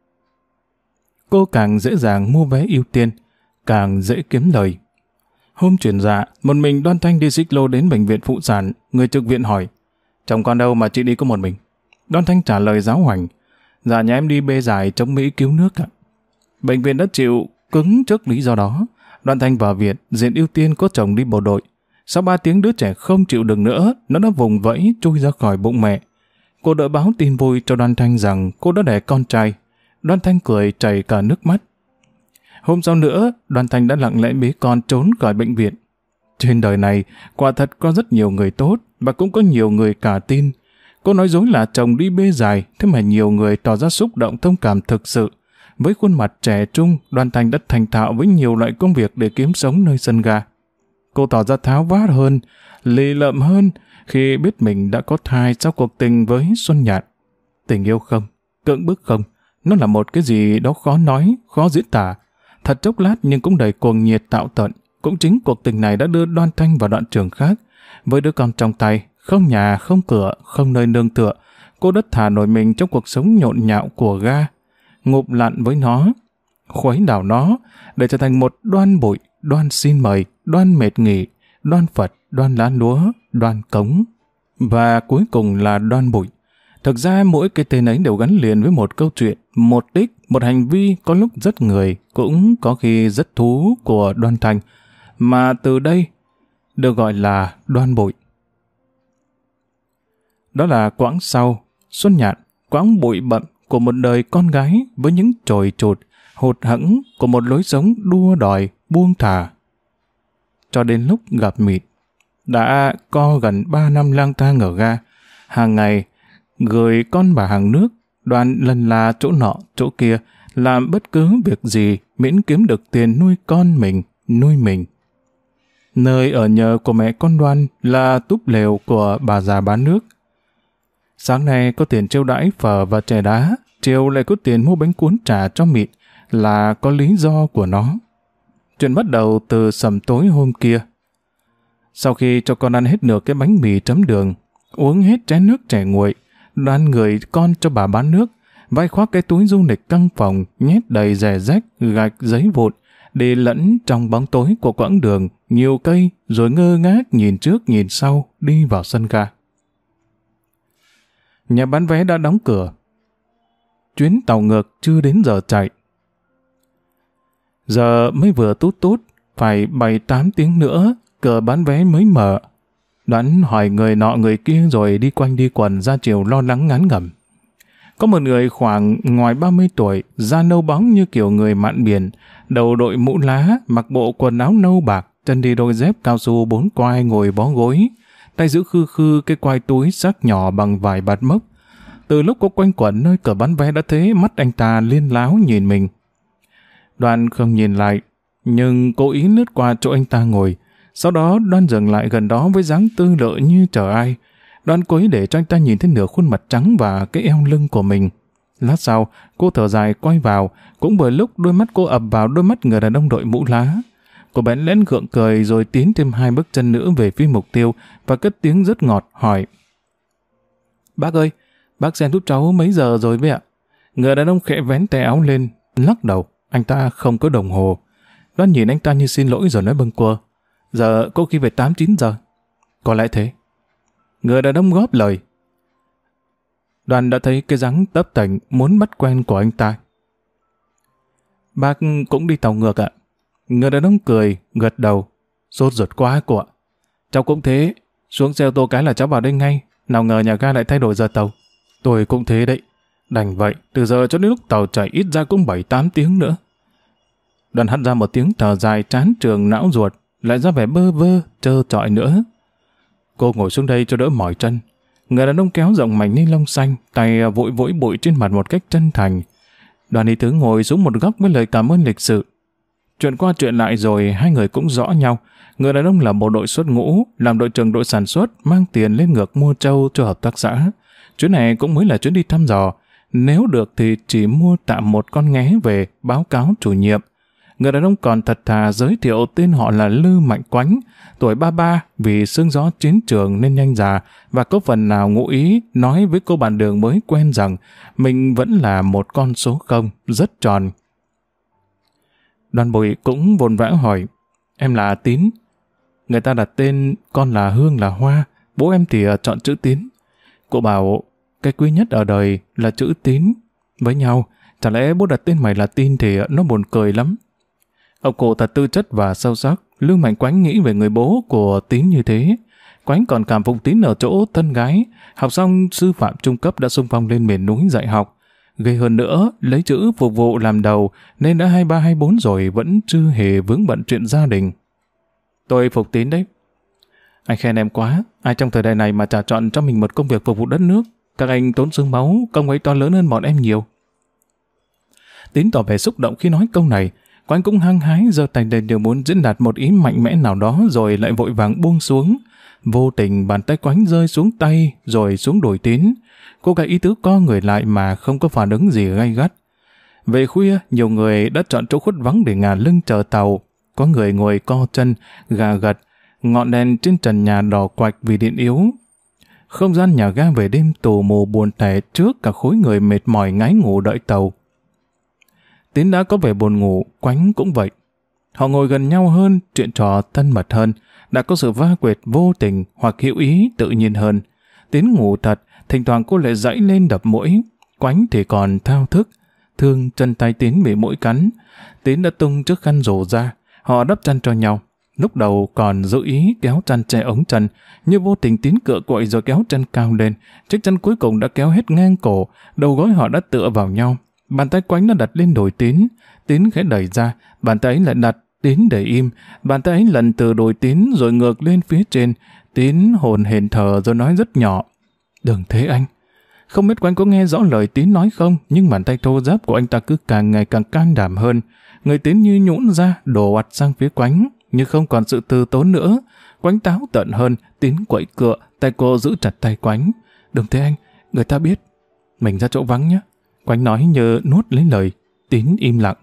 Cô càng dễ dàng mua vé ưu tiên, càng dễ kiếm lời. Hôm chuyển dạ, một mình Đoan Thanh đi xích lô đến bệnh viện phụ sản. Người trực viện hỏi: chồng con đâu mà chị đi có một mình? Đoan Thanh trả lời giáo hoành: Dạ nhà em đi bê giải chống Mỹ cứu nước ạ. Bệnh viện đã chịu cứng trước lý do đó. Đoàn Thành vào viện, diện ưu tiên có chồng đi bộ đội. Sau 3 tiếng đứa trẻ không chịu được nữa, nó đã vùng vẫy chui ra khỏi bụng mẹ. Cô đợi báo tin vui cho Đoàn Thanh rằng cô đã đẻ con trai. Đoàn Thanh cười chảy cả nước mắt. Hôm sau nữa, Đoàn Thanh đã lặng lẽ bế con trốn khỏi bệnh viện. Trên đời này, quả thật có rất nhiều người tốt và cũng có nhiều người cả tin. Cô nói dối là chồng đi bê dài, thế mà nhiều người tỏ ra xúc động thông cảm thực sự. Với khuôn mặt trẻ trung, Đoàn Thanh đã thành thạo với nhiều loại công việc để kiếm sống nơi sân ga. Cô tỏ ra tháo vát hơn, lì lợm hơn khi biết mình đã có thai sau cuộc tình với Xuân Nhạn. Tình yêu không, cưỡng bức không, nó là một cái gì đó khó nói, khó diễn tả. Thật chốc lát nhưng cũng đầy cuồng nhiệt tạo tận. Cũng chính cuộc tình này đã đưa Đoàn Thanh vào đoạn trường khác. Với đứa con trong tay, không nhà, không cửa, không nơi nương tựa, cô đất thả nổi mình trong cuộc sống nhộn nhạo của ga, ngụp lặn với nó, khuấy đảo nó, để trở thành một Đoan Bụi, Đoan Xin Mời, Đoan Mệt Nghỉ, Đoan Phật, Đoan Lá Lúa, Đoan Cống, và cuối cùng là Đoan Bụi. Thực ra mỗi cái tên ấy đều gắn liền với một câu chuyện, một đích, một hành vi có lúc rất người, cũng có khi rất thú của Đoàn Thanh, mà từ đây được gọi là Đoan Bụi. Đó là quãng sau, Xuân Nhạn, quãng bụi bặm của một đời con gái với những trồi trụt, hụt hẫng của một lối sống đua đòi, buông thả. Cho đến lúc gặp Mịt, đã có gần 3 năm lang thang ở ga, hàng ngày gửi con bà hàng nước, Đoàn lần là chỗ nọ, chỗ kia, làm bất cứ việc gì miễn kiếm được tiền nuôi con mình, nuôi mình. Nơi ở nhờ của mẹ con Đoan là túp lều của bà già bán nước. Sáng nay có tiền trêu đãi phở và chè đá, chiều lại có tiền mua bánh cuốn trà cho Mịt, là có lý do của nó. Chuyện bắt đầu từ sầm tối hôm kia. Sau khi cho con ăn hết nửa cái bánh mì chấm đường, uống hết chén nước chè nguội, Đoan gửi con cho bà bán nước, vai khoác cái túi du lịch căng phòng, nhét đầy rẻ rách, gạch, giấy vụn, đi lẫn trong bóng tối của quãng đường, nhiều cây, rồi ngơ ngác nhìn trước nhìn sau, đi vào sân ga. Nhà bán vé đã đóng cửa. Chuyến tàu ngược chưa đến giờ chạy. Giờ mới vừa tút tút, phải 7-8 tiếng nữa, cửa bán vé mới mở. Đoán hỏi người nọ người kia rồi đi quanh đi quần ra chiều lo lắng ngán ngẩm. Có một người khoảng ngoài 30 tuổi, da nâu bóng như kiểu người mạn biển, đầu đội mũ lá, mặc bộ quần áo nâu bạc, chân đi đôi dép cao su 4 quai ngồi bó gối, tay giữ khư khư cái quai túi sắc nhỏ bằng vải bạt mốc. Từ lúc có quanh quẩn nơi cửa bán vé đã thế, mắt anh ta liên láo nhìn mình. Đoan không nhìn lại, nhưng cố ý lướt qua chỗ anh ta ngồi. Sau đó Đoan dừng lại gần đó với dáng tư lự như chờ ai. Đoan cố ý để cho anh ta nhìn thấy nửa khuôn mặt trắng và cái eo lưng của mình. Lát sau, cô thở dài quay vào, cũng bởi lúc đôi mắt cô ập vào đôi mắt người đàn ông đội mũ lá. Cô bẽn lẽn gượng cười rồi tiến thêm 2 bước chân nữa về phía mục tiêu và cất tiếng rất ngọt hỏi: "Bác ơi, bác xem giúp cháu mấy giờ rồi vậy ạ?" Người đàn ông khẽ vén tay áo lên, lắc đầu. Anh ta không có đồng hồ. Đoan nhìn anh ta như xin lỗi rồi nói bâng quơ: "Giờ có khi về 8-9 giờ." "Có lẽ thế." Người đàn ông góp lời. Đoan đã thấy cái dáng tấp tành muốn bắt quen của anh ta. "Bác cũng đi tàu ngược ạ?" Người đàn ông cười, gật đầu. "Sốt ruột quá cô ạ." "Cháu cũng thế. Xuống xe ô tô cái là cháu vào đây ngay. Nào ngờ nhà ga lại thay đổi giờ tàu." "Tôi cũng thế đấy. Đành vậy, từ giờ cho đến lúc tàu chạy ít ra cũng 7-8 tiếng nữa." Đoàn hắt ra một tiếng thở dài chán trường não ruột, lại ra vẻ bơ vơ, trơ trọi nữa. Cô ngồi xuống đây cho đỡ mỏi chân. Người đàn ông kéo rộng mảnh ni lông xanh, tay vội vội bụi trên mặt một cách chân thành. Đoàn đi thứ ngồi xuống một góc với lời cảm ơn lịch sự. Chuyện qua chuyện lại rồi hai người cũng rõ nhau. Người đàn ông là bộ đội xuất ngũ, làm đội trưởng đội sản xuất, mang tiền lên ngược mua trâu cho hợp tác xã. Chuyến này cũng mới là chuyến đi thăm dò. Nếu được thì chỉ mua tạm một con nghé về báo cáo chủ nhiệm. Người đàn ông còn thật thà giới thiệu tên họ là Lư Mạnh Quánh, tuổi 33 vì sương gió chiến trường nên nhanh già, và có phần nào ngụ ý nói với cô bạn đường mới quen rằng mình vẫn là một con số 0, rất tròn. Đoàn Bùi cũng vội vã hỏi: "Em là Tín?" Người ta đặt tên con là Hương là Hoa, bố em thì chọn chữ Tín. Cô bảo cái quý nhất ở đời là chữ Tín, với nhau. Chả lẽ bố đặt tên mày là Tin thì nó buồn cười lắm. Ông cụ thật tư chất và sâu sắc. Lương Mạnh Quánh nghĩ về người bố của Tín như thế. Quánh còn cảm phục Tín ở chỗ thân gái. Học xong sư phạm trung cấp đã xung phong lên miền núi dạy học. Gây hơn nữa, lấy chữ phục vụ làm đầu nên đã 23, 24 rồi vẫn chưa hề vướng bận chuyện gia đình. Tôi phục Tín đấy. Anh khen em quá. Ai trong thời đại này mà chả chọn cho mình một công việc phục vụ đất nước. Các anh tốn xương máu, công ấy to lớn hơn bọn em nhiều. Tín tỏ vẻ xúc động khi nói câu này. Quánh cũng hăng hái giơ tay lên đều muốn diễn đạt một ý mạnh mẽ nào đó rồi lại vội vàng buông xuống. Vô tình bàn tay Quánh rơi xuống tay rồi xuống đùi Tín. Cô gái ý tứ co người lại mà không có phản ứng gì gay gắt. Về khuya, nhiều người đã chọn chỗ khuất vắng để ngả lưng chờ tàu. Có người ngồi co chân, gà gật, ngọn đèn trên trần nhà đỏ quạch vì điện yếu. Không gian nhà ga về đêm tù mù buồn tẻ trước cả khối người mệt mỏi ngái ngủ đợi tàu. Tín đã có vẻ buồn ngủ, Quánh cũng vậy. Họ ngồi gần nhau hơn, chuyện trò thân mật hơn, đã có sự va quệt vô tình hoặc hữu ý tự nhiên hơn. Tín ngủ thật, thỉnh thoảng cô lại dãy lên đập mũi. Quánh thì còn thao thức, thương chân tay Tín bị mũi cắn. Tín đã tung chiếc khăn rổ ra, họ đắp chăn cho nhau. Lúc đầu còn giữ ý kéo chăn che ống chân, như vô tình Tín cựa quậy rồi kéo chân cao lên. Chiếc chân cuối cùng đã kéo hết ngang cổ, đầu gối họ đã tựa vào nhau. Bàn tay Quánh đã đặt lên đùi Tín. Tín khẽ đẩy ra, bàn tay ấy lại đặt, Tín để im. Bàn tay ấy lần từ đùi Tín rồi ngược lên phía trên. Tín hồn hển thở rồi nói rất nhỏ. Đừng thế anh. Không biết Quánh có nghe rõ lời Tín nói không, nhưng bàn tay thô ráp của anh ta cứ càng ngày càng can đảm hơn. Người Tín như nhũn ra, đổ ặt sang phía Quánh, nhưng không còn sự từ tốn nữa. Quánh táo tận hơn, Tín quậy cựa, tay cô giữ chặt tay Quánh. Đừng thế anh, người ta biết. Mình ra chỗ vắng nhé. Quánh nói như nuốt lấy lời. Tín im lặng.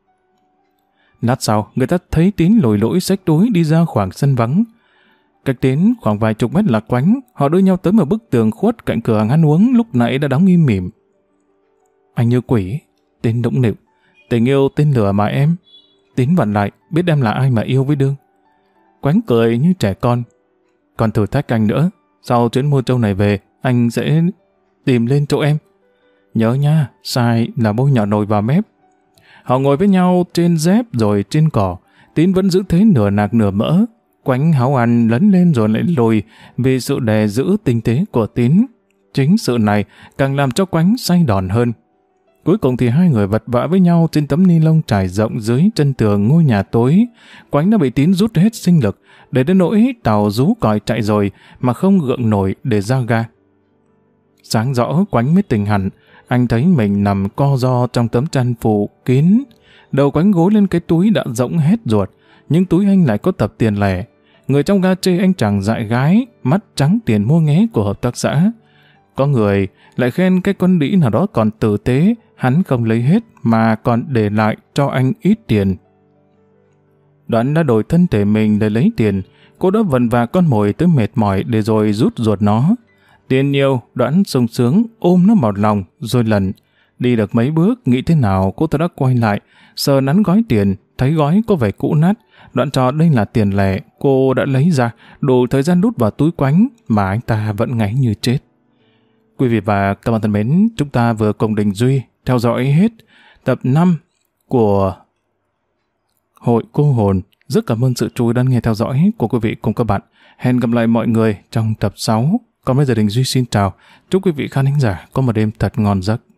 Lát sau, người ta thấy Tín lủi lủi xách túi đi ra khoảng sân vắng. Cách Tín khoảng vài chục mét là Quánh, họ đưa nhau tới một bức tường khuất cạnh cửa hàng ăn uống lúc nãy đã đóng im mỉm. Anh như quỷ, Tín đũng nịu. Tình yêu tên lửa mà em. Tín vặn lại, biết em là ai mà yêu với đương. Quánh cười như trẻ con. Còn thử thách anh nữa, sau chuyến mua trâu này về, anh sẽ tìm lên chỗ em. Nhớ nha, sai là bôi nhỏ nồi vào mép. Họ ngồi với nhau trên dép rồi trên cỏ. Tín vẫn giữ thế nửa nạc nửa mỡ. Quánh háo ăn lấn lên rồi lại lùi vì sự đè giữ tinh tế của Tín. Chính sự này càng làm cho Quánh say đòn hơn. Cuối cùng thì hai người vật vã với nhau trên tấm ni lông trải rộng dưới chân tường ngôi nhà tối. Quánh đã bị Tín rút hết sinh lực, để đến nỗi tàu rú còi chạy rồi mà không gượng nổi để ra ga. Sáng rõ Quánh mới tỉnh hẳn, anh thấy mình nằm co ro trong tấm chăn phủ kín. Đầu Quánh gối lên cái túi đã rỗng hết ruột, nhưng túi anh lại có tập tiền lẻ. Người trong ga chê anh chàng dại gái, mắt trắng tiền mua nghé của hợp tác xã. Có người lại khen cái con đĩ nào đó còn tử tế, hắn không lấy hết mà còn để lại cho anh ít tiền. Đoán đã đổi thân thể mình để lấy tiền, cô đã vần và con mồi tới mệt mỏi để rồi rút ruột nó. Tiền nhiều, Đoán sung sướng ôm nó vào lòng rồi lần. Đi được mấy bước, nghĩ thế nào cô ta đã quay lại, sờ nắn gói tiền, thấy gói có vẻ cũ nát. Đoán cho đây là tiền lẻ cô đã lấy ra, đủ thời gian đút vào túi Quánh mà anh ta vẫn ngáy như chết. Quý vị và các bạn thân mến, chúng ta vừa cùng Đình Duy theo dõi hết tập 5 của Hội Cô Hồn. Rất cảm ơn sự chú ý đón nghe theo dõi của quý vị cùng các bạn. Hẹn gặp lại mọi người trong tập 6. Còn bây giờ Đình Duy xin chào. Chúc quý vị khán thính giả có một đêm thật ngon giấc.